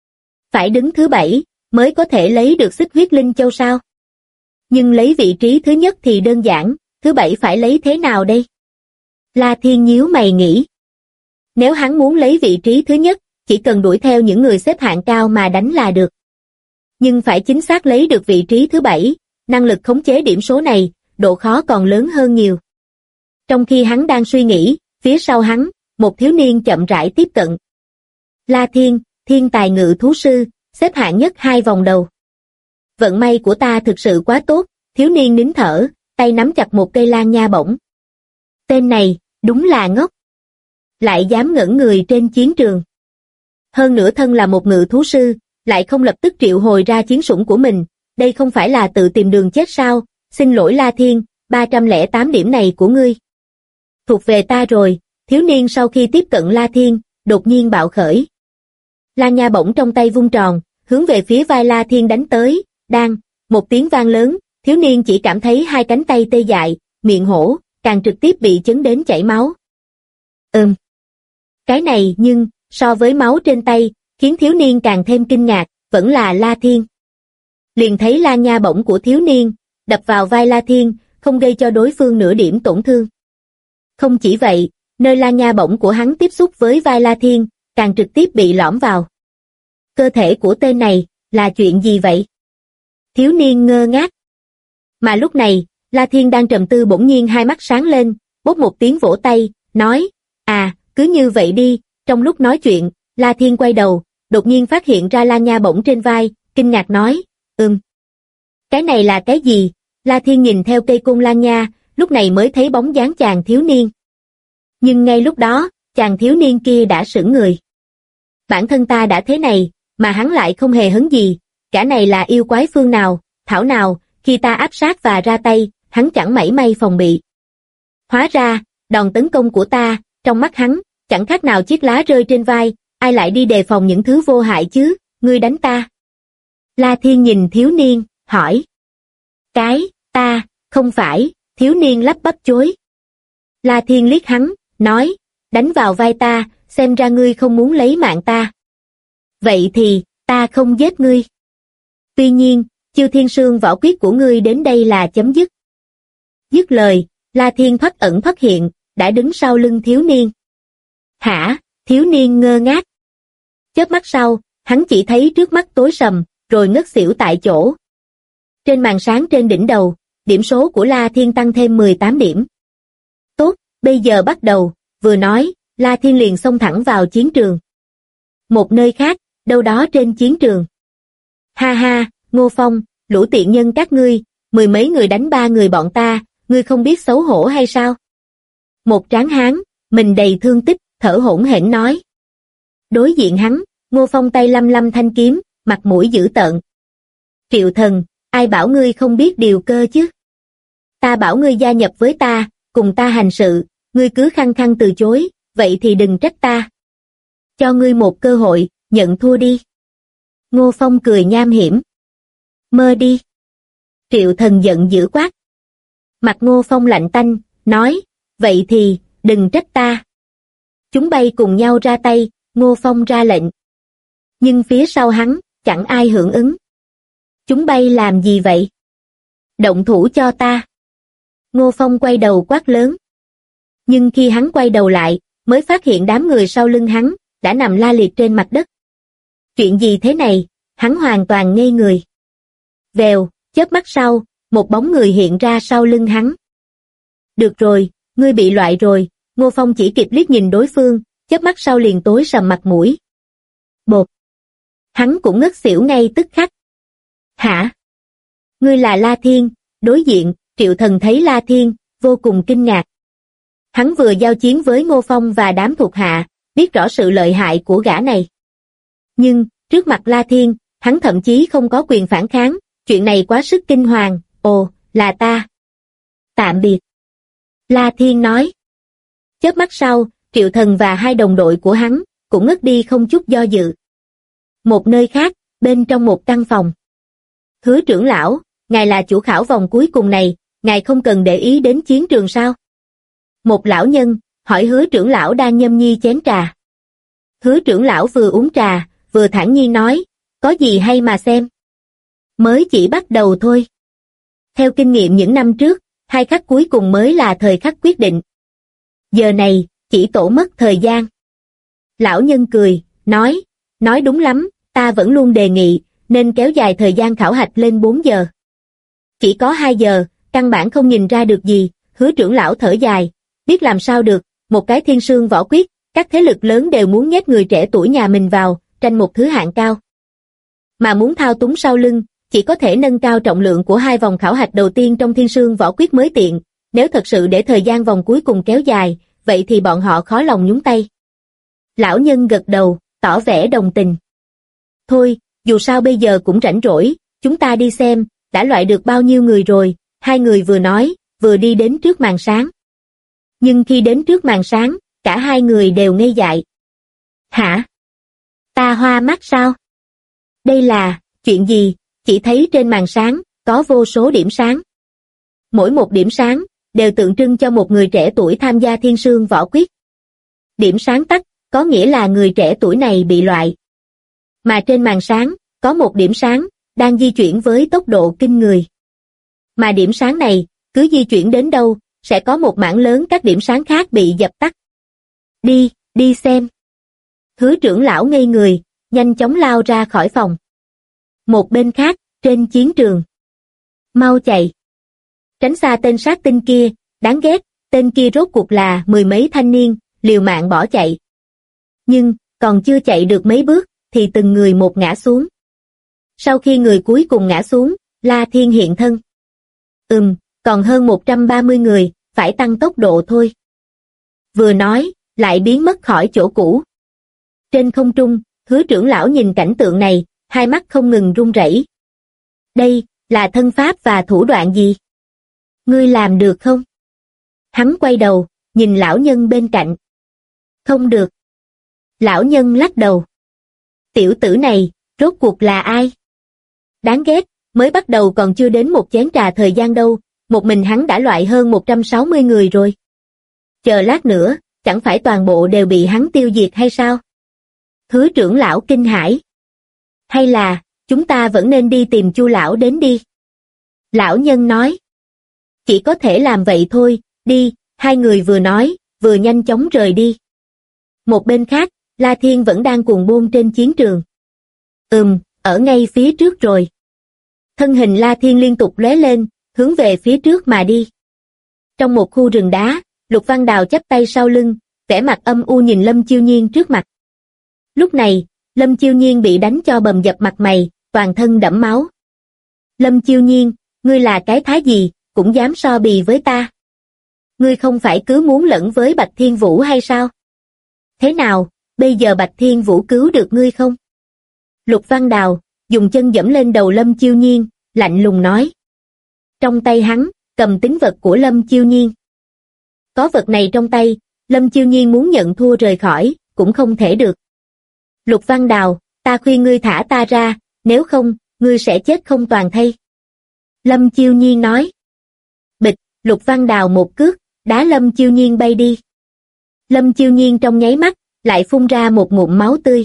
Phải đứng thứ 7, mới có thể lấy được xích huyết linh châu sao? Nhưng lấy vị trí thứ nhất thì đơn giản, thứ 7 phải lấy thế nào đây? La Thiên nhíu mày nghĩ. Nếu hắn muốn lấy vị trí thứ nhất, chỉ cần đuổi theo những người xếp hạng cao mà đánh là được. Nhưng phải chính xác lấy được vị trí thứ 7, năng lực khống chế điểm số này, độ khó còn lớn hơn nhiều. Trong khi hắn đang suy nghĩ, phía sau hắn, một thiếu niên chậm rãi tiếp cận. La Thiên, thiên tài ngự thú sư, xếp hạng nhất 2 vòng đầu. Vận may của ta thực sự quá tốt, thiếu niên nín thở, tay nắm chặt một cây lan nha bổng. Tên này, đúng là ngốc. Lại dám ngẩn người trên chiến trường. Hơn nữa thân là một ngự thú sư, lại không lập tức triệu hồi ra chiến sủng của mình, đây không phải là tự tìm đường chết sao? Xin lỗi La Thiên, 308 điểm này của ngươi thuộc về ta rồi. Thiếu niên sau khi tiếp cận La Thiên, đột nhiên bạo khởi. Lan nha bổng trong tay vung tròn, hướng về phía vai La Thiên đánh tới, đang, một tiếng vang lớn, thiếu niên chỉ cảm thấy hai cánh tay tê dại, miệng hổ, càng trực tiếp bị chấn đến chảy máu. Cái này nhưng, so với máu trên tay, khiến thiếu niên càng thêm kinh ngạc, vẫn là La Thiên. Liền thấy Lan nha bổng của thiếu niên, đập vào vai La Thiên, không gây cho đối phương nửa điểm tổn thương. Không chỉ vậy, nơi Lan nha bổng của hắn tiếp xúc với vai La Thiên, càng trực tiếp bị lõm vào. Cơ thể của tên này, là chuyện gì vậy? Thiếu niên ngơ ngác. Mà lúc này, La Thiên đang trầm tư bỗng nhiên hai mắt sáng lên, bốp một tiếng vỗ tay, nói, cứ như vậy đi. Trong lúc nói chuyện, La Thiên quay đầu, đột nhiên phát hiện ra Lan nha bổng trên vai, kinh ngạc nói, cái này là cái gì? La Thiên nhìn theo cây côn Lan nha, lúc này mới thấy bóng dáng chàng thiếu niên. Nhưng ngay lúc đó, chàng thiếu niên kia đã sững người. Bản thân ta đã thế này, mà hắn lại không hề hấn gì, cả này là yêu quái phương nào, thảo nào, khi ta áp sát và ra tay, hắn chẳng mảy may phòng bị. Hóa ra, đòn tấn công của ta, trong mắt hắn, chẳng khác nào chiếc lá rơi trên vai, ai lại đi đề phòng những thứ vô hại chứ, ngươi đánh ta. La Thiên nhìn thiếu niên, hỏi. Ta, không phải, thiếu niên lắp bắp chối. La Thiên liếc hắn, nói, đánh vào vai ta, xem ra ngươi không muốn lấy mạng ta. Vậy thì, ta không giết ngươi. Tuy nhiên, chiêu thiên sương võ quyết của ngươi đến đây là chấm dứt. Dứt lời, La Thiên thoát ẩn thoát hiện, đã đứng sau lưng thiếu niên. Hả? Thiếu niên ngơ ngác. Chớp mắt sau, hắn chỉ thấy trước mắt tối sầm, rồi ngất xỉu tại chỗ. Trên màn sáng trên đỉnh đầu, điểm số của La Thiên tăng thêm 18 điểm. Tốt, bây giờ bắt đầu, vừa nói, La Thiên liền xông thẳng vào chiến trường. Một nơi khác, đâu đó trên chiến trường. Ha ha, Ngô Phong, lũ tiện nhân các ngươi, mười mấy người đánh ba người bọn ta, ngươi không biết xấu hổ hay sao? Một tráng hán, mình đầy thương tích, thở hổn hển nói. Đối diện hắn, Ngô Phong tay lăm lăm thanh kiếm, mặt mũi dữ tợn. Triệu Thần, ai bảo ngươi không biết điều cơ chứ? Ta bảo ngươi gia nhập với ta, cùng ta hành sự, ngươi cứ khăng khăng từ chối, vậy thì đừng trách ta. Cho ngươi một cơ hội, nhận thua đi. Ngô Phong cười nham hiểm. Mơ đi. Triệu Thần giận dữ quát. Mặt Ngô Phong lạnh tanh, nói, vậy thì, đừng trách ta. Chúng bay cùng nhau ra tay, Ngô Phong ra lệnh. Nhưng phía sau hắn, chẳng ai hưởng ứng. Chúng bay làm gì vậy? Động thủ cho ta. Ngô Phong quay đầu quát lớn. Nhưng khi hắn quay đầu lại, mới phát hiện đám người sau lưng hắn, đã nằm la liệt trên mặt đất. Chuyện gì thế này? Hắn hoàn toàn ngây người. Vèo, chớp mắt sau, một bóng người hiện ra sau lưng hắn. Được rồi, ngươi bị loại rồi. Ngô Phong chỉ kịp liếc nhìn đối phương, chớp mắt sau liền tối sầm mặt mũi. Bột. Hắn cũng ngất xỉu ngay tức khắc. Hả? Ngươi là La Thiên? Đối diện, Triệu Thần thấy La Thiên, vô cùng kinh ngạc. Hắn vừa giao chiến với Ngô Phong và đám thuộc hạ, biết rõ sự lợi hại của gã này. Nhưng, trước mặt La Thiên, hắn thậm chí không có quyền phản kháng, chuyện này quá sức kinh hoàng. Ồ, là ta. Tạm biệt. La Thiên nói. Chớp mắt sau, Triệu Thần và hai đồng đội của hắn, cũng ngất đi không chút do dự. Một nơi khác, bên trong một căn phòng. Hứa trưởng lão, ngài là chủ khảo vòng cuối cùng này, ngài không cần để ý đến chiến trường sao? Một lão nhân, hỏi hứa trưởng lão đang nhâm nhi chén trà. Hứa trưởng lão vừa uống trà, vừa thản nhiên nói, có gì hay mà xem. Mới chỉ bắt đầu thôi. Theo kinh nghiệm những năm trước, hai khắc cuối cùng mới là thời khắc quyết định. Giờ này, chỉ tổ mất thời gian. Lão nhân cười, nói đúng lắm, ta vẫn luôn đề nghị, nên kéo dài thời gian khảo hạch lên 4 giờ. Chỉ có 2 giờ, căn bản không nhìn ra được gì. Hứa trưởng lão thở dài, biết làm sao được, một cái thiên sương võ quyết, các thế lực lớn đều muốn nhét người trẻ tuổi nhà mình vào, tranh một thứ hạng cao. Mà muốn thao túng sau lưng, chỉ có thể nâng cao trọng lượng của 2 vòng khảo hạch đầu tiên trong thiên sương võ quyết mới tiện, nếu thật sự để thời gian vòng cuối cùng kéo dài, vậy thì bọn họ khó lòng nhúng tay. Lão nhân gật đầu, tỏ vẻ đồng tình. Thôi, dù sao bây giờ cũng rảnh rỗi, chúng ta đi xem, đã loại được bao nhiêu người rồi, hai người vừa nói, vừa đi đến trước màn sáng. Nhưng khi đến trước màn sáng, cả hai người đều ngây dại. Hả? Ta hoa mắt sao? Đây là, chuyện gì? Chỉ thấy trên màn sáng, có vô số điểm sáng. Mỗi một điểm sáng, đều tượng trưng cho một người trẻ tuổi tham gia Thiên Sương Võ Quyết. Điểm sáng tắt, có nghĩa là người trẻ tuổi này bị loại. Mà trên màn sáng, có một điểm sáng, đang di chuyển với tốc độ kinh người. Mà điểm sáng này, cứ di chuyển đến đâu, sẽ có một mảng lớn các điểm sáng khác bị dập tắt. Đi xem. Hứa trưởng lão ngây người, nhanh chóng lao ra khỏi phòng. Một bên khác, trên chiến trường. Mau chạy. Tránh xa tên sát tinh kia, đáng ghét, tên kia rốt cuộc là mười mấy thanh niên, liều mạng bỏ chạy. Nhưng, còn chưa chạy được mấy bước, thì từng người một ngã xuống. Sau khi người cuối cùng ngã xuống, La Thiên hiện thân. Còn hơn 130 người, phải tăng tốc độ thôi. Vừa nói, lại biến mất khỏi chỗ cũ. Trên không trung, Hứa trưởng lão nhìn cảnh tượng này, hai mắt không ngừng run rẩy. Đây, là thân pháp và thủ đoạn gì? Ngươi làm được không? Hắn quay đầu, nhìn lão nhân bên cạnh. Không được. Lão nhân lắc đầu. Tiểu tử này, rốt cuộc là ai? Đáng ghét, mới bắt đầu còn chưa đến một chén trà thời gian đâu, một mình hắn đã loại hơn 160 người rồi. Chờ lát nữa, chẳng phải toàn bộ đều bị hắn tiêu diệt hay sao? Hứa trưởng lão kinh hãi. Hay là, chúng ta vẫn nên đi tìm Chu lão đến đi. Lão nhân nói. Chỉ có thể làm vậy thôi, đi, hai người vừa nói, vừa nhanh chóng rời đi. Một bên khác, La Thiên vẫn đang cuồng bôn trên chiến trường. Ở ngay phía trước rồi. Thân hình La Thiên liên tục lóe lên, hướng về phía trước mà đi. Trong một khu rừng đá, Lục Văn Đào chắp tay sau lưng, vẻ mặt âm u nhìn Lâm Chiêu Nhiên trước mặt. Lúc này, Lâm Chiêu Nhiên bị đánh cho bầm dập mặt mày, toàn thân đẫm máu. Lâm Chiêu Nhiên, ngươi là cái thá gì, cũng dám so bì với ta. Ngươi không phải cứ muốn lẫn với Bạch Thiên Vũ hay sao? Thế nào, bây giờ Bạch Thiên Vũ cứu được ngươi không? Lục Văn Đào, dùng chân dẫm lên đầu Lâm Chiêu Nhiên, lạnh lùng nói. Trong tay hắn, cầm tín vật của Lâm Chiêu Nhiên. Có vật này trong tay, Lâm Chiêu Nhiên muốn nhận thua rời khỏi, cũng không thể được. Lục Văn Đào, ta khuyên ngươi thả ta ra, nếu không, ngươi sẽ chết không toàn thây. Lâm Chiêu Nhiên nói. Bịch, Lục Văn Đào một cước, đá Lâm Chiêu Nhiên bay đi. Lâm Chiêu Nhiên trong nháy mắt, lại phun ra một ngụm máu tươi.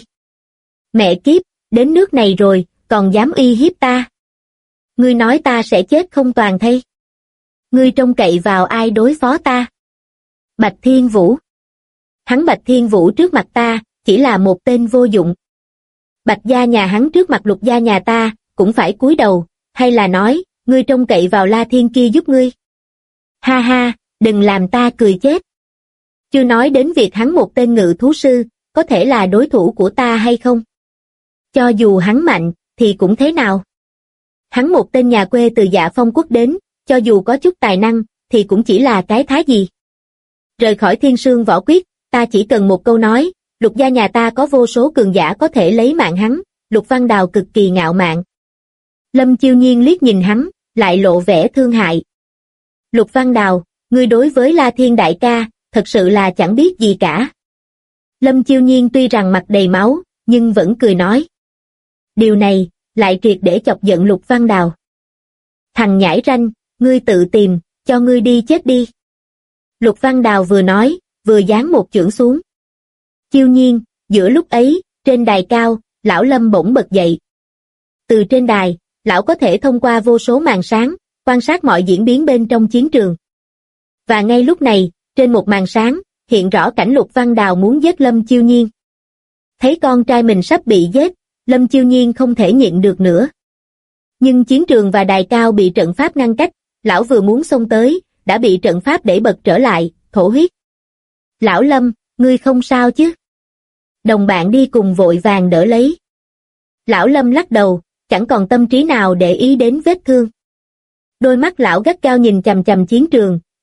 Mẹ kiếp, đến nước này rồi, còn dám uy hiếp ta. Ngươi nói ta sẽ chết không toàn thây. Ngươi trông cậy vào ai đối phó ta? Bạch Thiên Vũ. Hắn Bạch Thiên Vũ trước mặt ta, chỉ là một tên vô dụng. Bạch gia nhà hắn trước mặt Lục gia nhà ta, cũng phải cúi đầu, hay là nói, ngươi trông cậy vào La Thiên kia giúp ngươi. Ha ha, đừng làm ta cười chết. Chưa nói đến việc hắn một tên ngự thú sư, có thể là đối thủ của ta hay không. Cho dù hắn mạnh, thì cũng thế nào. Hắn một tên nhà quê từ Dạ Phong quốc đến, cho dù có chút tài năng, thì cũng chỉ là cái thá gì. Rời khỏi Thiên Sương Võ Quyết, ta chỉ cần một câu nói, Lục gia nhà ta có vô số cường giả có thể lấy mạng hắn. Lục Văn Đào cực kỳ ngạo mạn. Lâm Chiêu Nhiên liếc nhìn hắn, lại lộ vẻ thương hại. Lục Văn Đào, ngươi đối với La Thiên đại ca, thật sự là chẳng biết gì cả. Lâm Chiêu Nhiên tuy rằng mặt đầy máu, nhưng vẫn cười nói. Điều này, lại triệt để chọc giận Lục Văn Đào. Thằng nhãi ranh, ngươi tự tìm, cho ngươi đi chết đi. Lục Văn Đào vừa nói, vừa giáng một chưởng xuống. Chiêu Nhiên, giữa lúc ấy, trên đài cao, lão Lâm bỗng bật dậy. Từ trên đài, lão có thể thông qua vô số màn sáng, quan sát mọi diễn biến bên trong chiến trường. Và ngay lúc này, trên một màn sáng, hiện rõ cảnh Lục Văn Đào muốn giết Lâm Chiêu Nhiên. Thấy con trai mình sắp bị giết, Lâm Chiêu Nhiên không thể nhịn được nữa. Nhưng chiến trường và đài cao bị trận pháp ngăn cách, lão vừa muốn xông tới, đã bị trận pháp đẩy bật trở lại, thổ huyết. Lão Lâm, ngươi không sao chứ? Đồng bạn đi cùng vội vàng đỡ lấy. Lão Lâm lắc đầu, chẳng còn tâm trí nào để ý đến vết thương. Đôi mắt lão gắt gao nhìn chằm chằm chiến trường,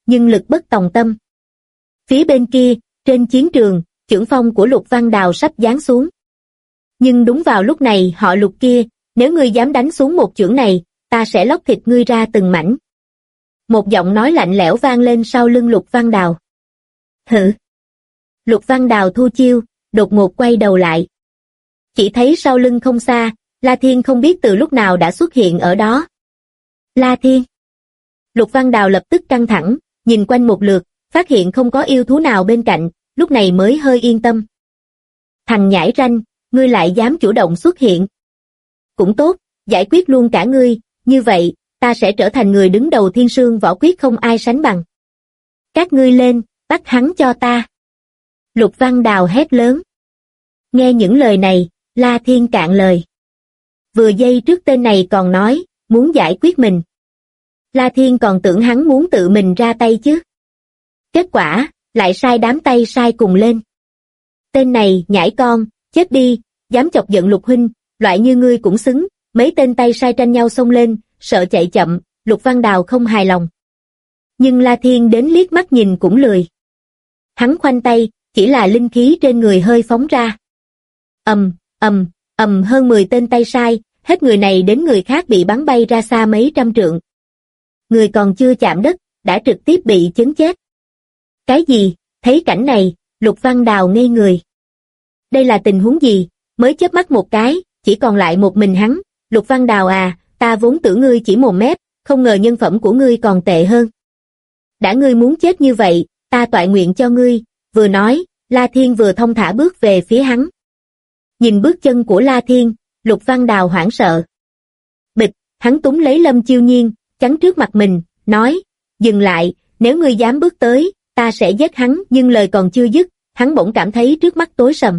nhưng lực bất tòng tâm. Phía bên kia, trên chiến trường, chưởng phong của Lục Văn Đào sắp giáng xuống. Nhưng đúng vào lúc này họ Lục kia, nếu ngươi dám đánh xuống một chưởng này, ta sẽ lóc thịt ngươi ra từng mảnh. Một giọng nói lạnh lẽo vang lên sau lưng Lục Văn Đào. Hử! Lục Văn Đào thu chiêu, đột ngột quay đầu lại. Chỉ thấy sau lưng không xa, La Thiên không biết từ lúc nào đã xuất hiện ở đó. La Thiên! Lục Văn Đào lập tức căng thẳng, nhìn quanh một lượt, phát hiện không có yêu thú nào bên cạnh, lúc này mới hơi yên tâm. Thằng nhãi ranh, ngươi lại dám chủ động xuất hiện. Cũng tốt, giải quyết luôn cả ngươi, như vậy, ta sẽ trở thành người đứng đầu Thiên Sương võ quyết không ai sánh bằng. Các ngươi lên, bắt hắn cho ta. Lục Văn Đào hét lớn. Nghe những lời này, La Thiên cạn lời. Vừa giây trước tên này còn nói, muốn giải quyết mình. La Thiên còn tưởng hắn muốn tự mình ra tay chứ. Kết quả, lại sai đám tay sai cùng lên. Tên này, nhãi con, chết đi, dám chọc giận Lục huynh, loại như ngươi cũng xứng, mấy tên tay sai tranh nhau xông lên, sợ chạy chậm, Lục Văn Đào không hài lòng. Nhưng La Thiên đến liếc mắt nhìn cũng lười. Hắn khoanh tay, chỉ là linh khí trên người hơi phóng ra. Hơn 10 tên tay sai, hết người này đến người khác bị bắn bay ra xa mấy trăm trượng. Người còn chưa chạm đất, đã trực tiếp bị chấn chết. Cái gì? Thấy cảnh này, Lục Văn Đào ngây người. Đây là tình huống gì? Mới chớp mắt một cái, chỉ còn lại một mình hắn. Lục Văn Đào à, ta vốn tưởng ngươi chỉ mồm mép, không ngờ nhân phẩm của ngươi còn tệ hơn. Đã ngươi muốn chết như vậy, ta toại nguyện cho ngươi. Vừa nói, La Thiên vừa thong thả bước về phía hắn. Nhìn bước chân của La Thiên, Lục Văn Đào hoảng sợ. Bịch, hắn túm lấy Lâm Chiêu Nhiên, chắn trước mặt mình, nói, dừng lại, nếu ngươi dám bước tới, ta sẽ giết hắn, nhưng lời còn chưa dứt, hắn bỗng cảm thấy trước mắt tối sầm.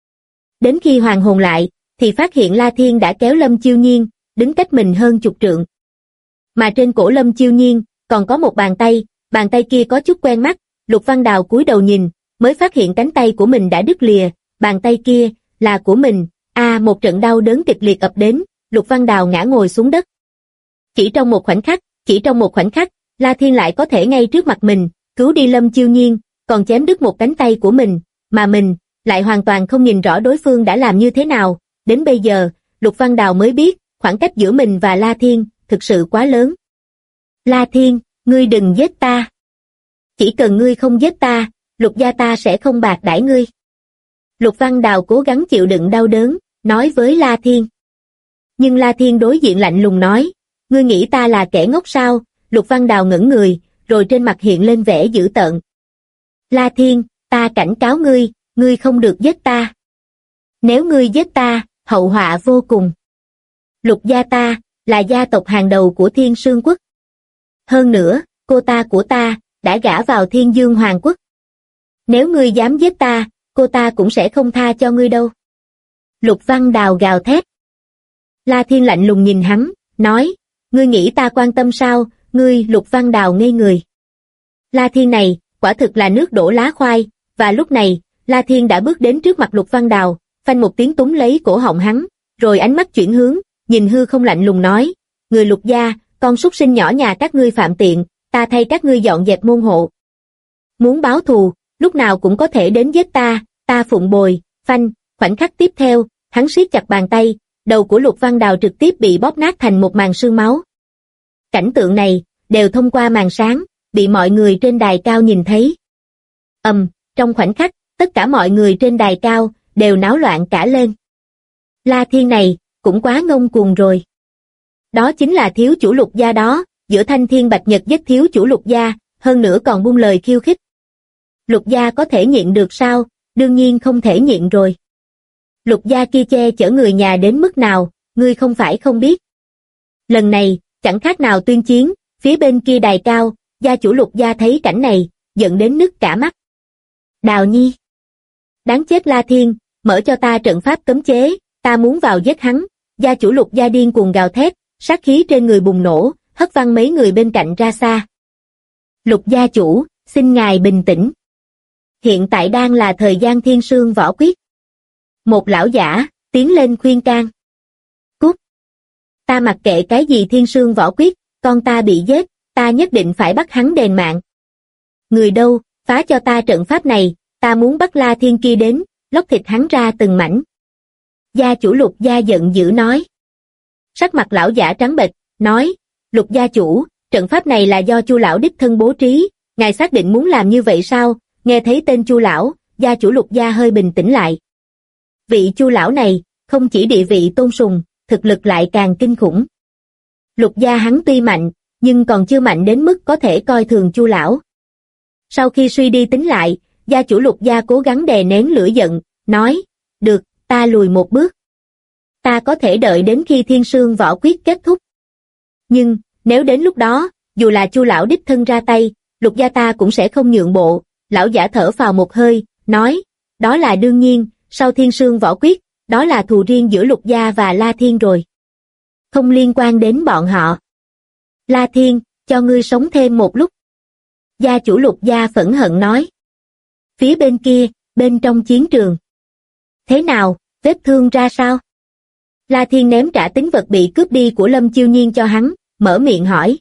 Đến khi hoàn hồn lại, thì phát hiện La Thiên đã kéo Lâm Chiêu Nhiên, đứng cách mình hơn chục trượng. Mà trên cổ Lâm Chiêu Nhiên, còn có một bàn tay kia có chút quen mắt, Lục Văn Đào cúi đầu nhìn, mới phát hiện cánh tay của mình đã đứt lìa, bàn tay kia, là của mình, một trận đau đớn kịch liệt ập đến, Lục Văn Đào ngã ngồi xuống đất. Chỉ trong một khoảnh khắc, La Thiên lại có thể ngay trước mặt mình, cứu đi Lâm Chiêu Nhiên, còn chém đứt một cánh tay của mình, mà mình, lại hoàn toàn không nhìn rõ đối phương đã làm như thế nào, đến bây giờ, Lục Văn Đào mới biết, khoảng cách giữa mình và La Thiên, thực sự quá lớn. La Thiên, ngươi đừng giết ta. Chỉ cần ngươi không giết ta, Lục gia ta sẽ không bạc đãi ngươi. Lục Văn Đào cố gắng chịu đựng đau đớn, nói với La Thiên. Nhưng La Thiên đối diện lạnh lùng nói, ngươi nghĩ ta là kẻ ngốc sao? Lục Văn Đào ngẩng người, rồi trên mặt hiện lên vẻ dữ tợn. La Thiên, ta cảnh cáo ngươi, ngươi không được giết ta. Nếu ngươi giết ta, hậu họa vô cùng. Lục gia ta, là gia tộc hàng đầu của Thiên Sương Quốc. Hơn nữa, cô ta của ta, đã gả vào Thiên Dương Hoàng Quốc. Nếu ngươi dám giết ta, cô ta cũng sẽ không tha cho ngươi đâu. Lục Văn Đào gào thét. La Thiên lạnh lùng nhìn hắn, nói, ngươi nghĩ ta quan tâm sao? Ngươi, Lục Văn Đào ngây người. La Thiên này, quả thực là nước đổ lá khoai, và lúc này, La Thiên đã bước đến trước mặt Lục Văn Đào, phanh một tiếng túm lấy cổ họng hắn, rồi ánh mắt chuyển hướng, nhìn hư không lạnh lùng nói, người Lục gia, con súc sinh nhỏ nhà các ngươi phạm tiện, ta thay các ngươi dọn dẹp môn hộ. Muốn báo thù, lúc nào cũng có thể đến giết ta, ta phụng bồi. Phanh, khoảnh khắc tiếp theo, hắn siết chặt bàn tay, đầu của Lục Văn Đào trực tiếp bị bóp nát thành một màn sương máu. Cảnh tượng này, đều thông qua màn sáng, bị mọi người trên đài cao nhìn thấy. Trong khoảnh khắc, tất cả mọi người trên đài cao, đều náo loạn cả lên. La Thiên này, cũng quá ngông cuồng rồi. Đó chính là thiếu chủ Lục gia đó, giữa Thanh Thiên Bạch Nhật giết thiếu chủ Lục gia, hơn nữa còn buông lời khiêu khích. Lục gia có thể nhịn được sao? Đương nhiên không thể nhịn rồi. Lục gia kia che chở người nhà đến mức nào, ngươi không phải không biết. Lần này, chẳng khác nào tuyên chiến, phía bên kia đài cao, gia chủ Lục gia thấy cảnh này, giận đến nứt cả mắt. Đào Nhi! Đáng chết La Thiên, mở cho ta trận pháp cấm chế, ta muốn vào giết hắn. Gia chủ Lục gia điên cuồng gào thét, sát khí trên người bùng nổ, hất văng mấy người bên cạnh ra xa. Lục gia chủ, xin ngài bình tĩnh. Hiện tại đang là thời gian Thiên Sương võ quyết. Một lão giả, tiến lên khuyên can. Cút! Ta mặc kệ cái gì Thiên Sương võ quyết, con ta bị giết, ta nhất định phải bắt hắn đền mạng. Người đâu, phá cho ta trận pháp này, ta muốn bắt La Thiên kia đến, lóc thịt hắn ra từng mảnh. Gia chủ Lục gia giận dữ nói. Sắc mặt lão giả trắng bệch, nói, Lục gia chủ, trận pháp này là do Chu lão đích thân bố trí, ngài xác định muốn làm như vậy sao? Nghe thấy tên Chu lão, gia chủ Lục gia hơi bình tĩnh lại. Vị Chu lão này, không chỉ địa vị tôn sùng, thực lực lại càng kinh khủng. Lục gia hắn tuy mạnh, nhưng còn chưa mạnh đến mức có thể coi thường Chu lão. Sau khi suy đi tính lại, gia chủ Lục gia cố gắng đè nén lửa giận, nói, được, ta lùi một bước. Ta có thể đợi đến khi Thiên Sương Võ Quyết kết thúc. Nhưng, nếu đến lúc đó, dù là Chu lão đích thân ra tay, Lục gia ta cũng sẽ không nhượng bộ. Lão giả thở phào một hơi, nói, đó là đương nhiên, sau Thiên Sương Võ Quyết, đó là thù riêng giữa Lục gia và La Thiên rồi. Không liên quan đến bọn họ. La Thiên, cho ngươi sống thêm một lúc. Gia chủ Lục gia phẫn hận nói. Phía bên kia, bên trong chiến trường. Thế nào, vết thương ra sao? La Thiên ném trả tín vật bị cướp đi của Lâm Chiêu Nhiên cho hắn, mở miệng hỏi.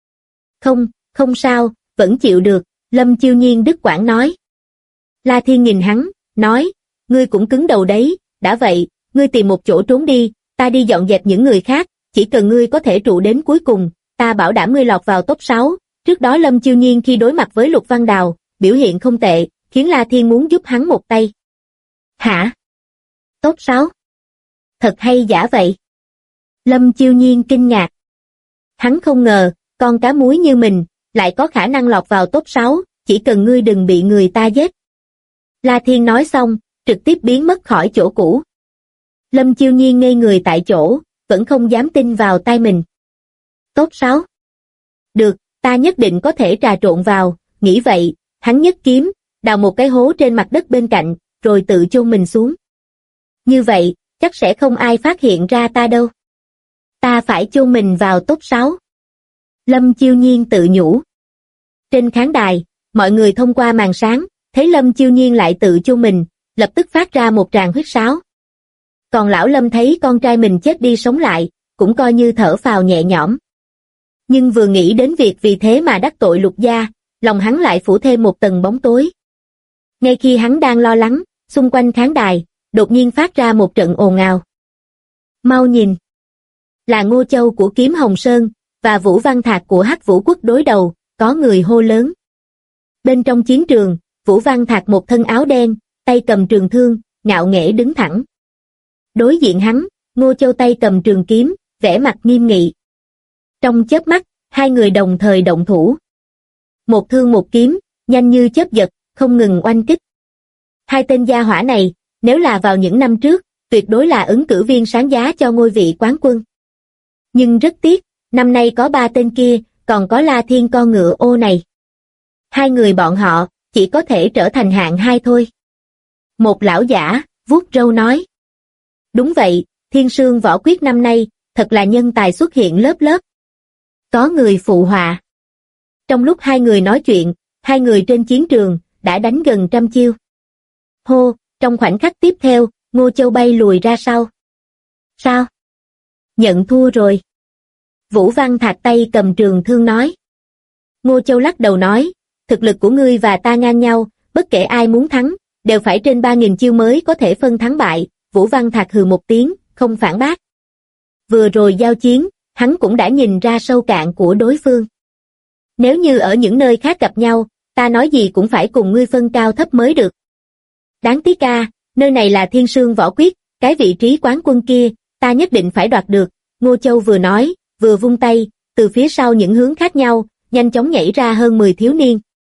Không sao, vẫn chịu được, Lâm Chiêu Nhiên đứt quãng nói. La Thiên nhìn hắn, nói, ngươi cũng cứng đầu đấy, đã vậy, ngươi tìm một chỗ trốn đi, ta đi dọn dẹp những người khác, chỉ cần ngươi có thể trụ đến cuối cùng, ta bảo đảm ngươi lọt vào top 6. Trước đó Lâm Chiêu Nhiên khi đối mặt với Lục Văn Đào, biểu hiện không tệ, khiến La Thiên muốn giúp hắn một tay. Hả? Top 6? Thật hay giả vậy? Lâm Chiêu Nhiên kinh ngạc. Hắn không ngờ, con cá muối như mình, lại có khả năng lọt vào top 6, chỉ cần ngươi đừng bị người ta giết. La Thiên nói xong, trực tiếp biến mất khỏi chỗ cũ. Lâm Chiêu Nhiên ngây người tại chỗ, vẫn không dám tin vào tai mình. Top 6? Được, ta nhất định có thể trà trộn vào, nghĩ vậy, hắn nhấc kiếm, đào một cái hố trên mặt đất bên cạnh, rồi tự chôn mình xuống. Như vậy, chắc sẽ không ai phát hiện ra ta đâu. Ta phải chôn mình vào top 6. Lâm Chiêu Nhiên tự nhủ. Trên khán đài, mọi người thông qua màn sáng, thấy Lâm Chiêu Nhiên lại tự chôn mình, lập tức phát ra một tràng huýt sáo. Còn lão Lâm thấy con trai mình chết đi sống lại, cũng coi như thở phào nhẹ nhõm. Nhưng vừa nghĩ đến việc vì thế mà đắc tội Lục gia, lòng hắn lại phủ thêm một tầng bóng tối. Ngay khi hắn đang lo lắng, xung quanh khán đài, đột nhiên phát ra một trận ồn ào. Mau nhìn! Là Ngô Châu của Kiếm Hồng Sơn, và Vũ Văn Thạc của Hắc Vũ Quốc đối đầu, có người hô lớn. Bên trong chiến trường, Vũ Văn Thạc một thân áo đen, tay cầm trường thương, ngạo nghễ đứng thẳng. Đối diện hắn, Ngô Châu tay cầm trường kiếm, vẻ mặt nghiêm nghị. Trong chớp mắt, hai người đồng thời động thủ. Một thương một kiếm, nhanh như chớp giật, không ngừng oanh kích. Hai tên gia hỏa này, nếu là vào những năm trước, tuyệt đối là ứng cử viên sáng giá cho ngôi vị quán quân. Nhưng rất tiếc, năm nay có ba tên kia, còn có La Thiên con ngựa ô này. Hai người bọn họ, chỉ có thể trở thành hạng 2 thôi. Một lão giả, vuốt râu nói. Đúng vậy, Thiên Sương Võ Quyết năm nay, thật là nhân tài xuất hiện lớp lớp. Có người phụ họa. Trong lúc hai người nói chuyện, hai người trên chiến trường, đã đánh gần 100 chiêu. Hô, trong khoảnh khắc tiếp theo, Ngô Châu bay lùi ra sau. Sao? Nhận thua rồi. Vũ Văn Thạc tay cầm trường thương nói. Ngô Châu lắc đầu nói, thực lực của ngươi và ta ngang nhau, bất kể ai muốn thắng, đều phải trên 3.000 chiêu mới có thể phân thắng bại. Vũ Văn Thạc hừ một tiếng, không phản bác. Vừa rồi giao chiến, hắn cũng đã nhìn ra sâu cạn của đối phương. Nếu như ở những nơi khác gặp nhau, ta nói gì cũng phải cùng ngươi phân cao thấp mới được. Đáng tiếc ca, nơi này là Thiên Sương Võ Quyết, cái vị trí quán quân kia, ta nhất định phải đoạt được. Ngô Châu vừa nói, vừa vung tay, từ phía sau những hướng khác nhau, nhanh chóng nhảy ra hơn 10 thiếu niên.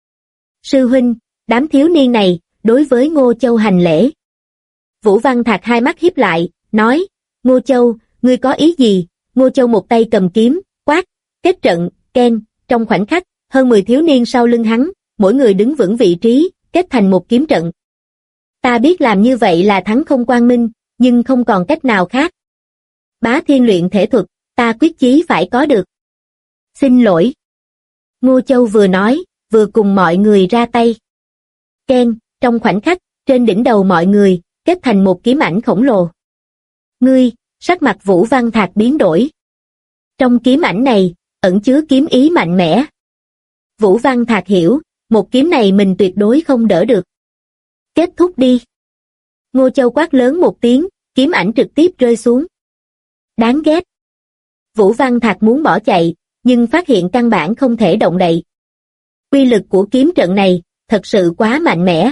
Sư huynh, đám thiếu niên này, đối với Ngô Châu hành lễ. Vũ Văn Thạc hai mắt híp lại, nói, Ngô Châu, ngươi có ý gì? Ngô Châu một tay cầm kiếm, quát, kết trận, keng, trong khoảnh khắc, hơn 10 thiếu niên sau lưng hắn, mỗi người đứng vững vị trí, kết thành một kiếm trận. Ta biết làm như vậy là thắng không quang minh, nhưng không còn cách nào khác. Bá Thiên luyện thể thuật, ta quyết chí phải có được. Xin lỗi. Ngô Châu vừa nói, vừa cùng mọi người ra tay. Keng, trong khoảnh khắc, trên đỉnh đầu mọi người, kết thành một kiếm ảnh khổng lồ. Ngươi, sắc mặt Vũ Văn Thạc biến đổi. Trong kiếm ảnh này, ẩn chứa kiếm ý mạnh mẽ. Vũ Văn Thạc hiểu, một kiếm này mình tuyệt đối không đỡ được. Kết thúc đi. Ngô Châu quát lớn một tiếng, kiếm ảnh trực tiếp rơi xuống. Đáng ghét. Vũ Văn Thạc muốn bỏ chạy, nhưng phát hiện căn bản không thể động đậy. Uy lực của kiếm trận này, thật sự quá mạnh mẽ.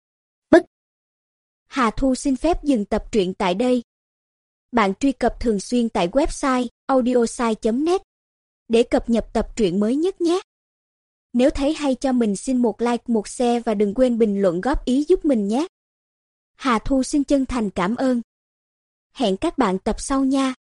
Hà Thu xin phép dừng tập truyện tại đây. Bạn truy cập thường xuyên tại website audiosai.net để cập nhật tập truyện mới nhất nhé. Nếu thấy hay cho mình xin một like, một share và đừng quên bình luận góp ý giúp mình nhé. Hà Thu xin chân thành cảm ơn. Hẹn các bạn tập sau nha.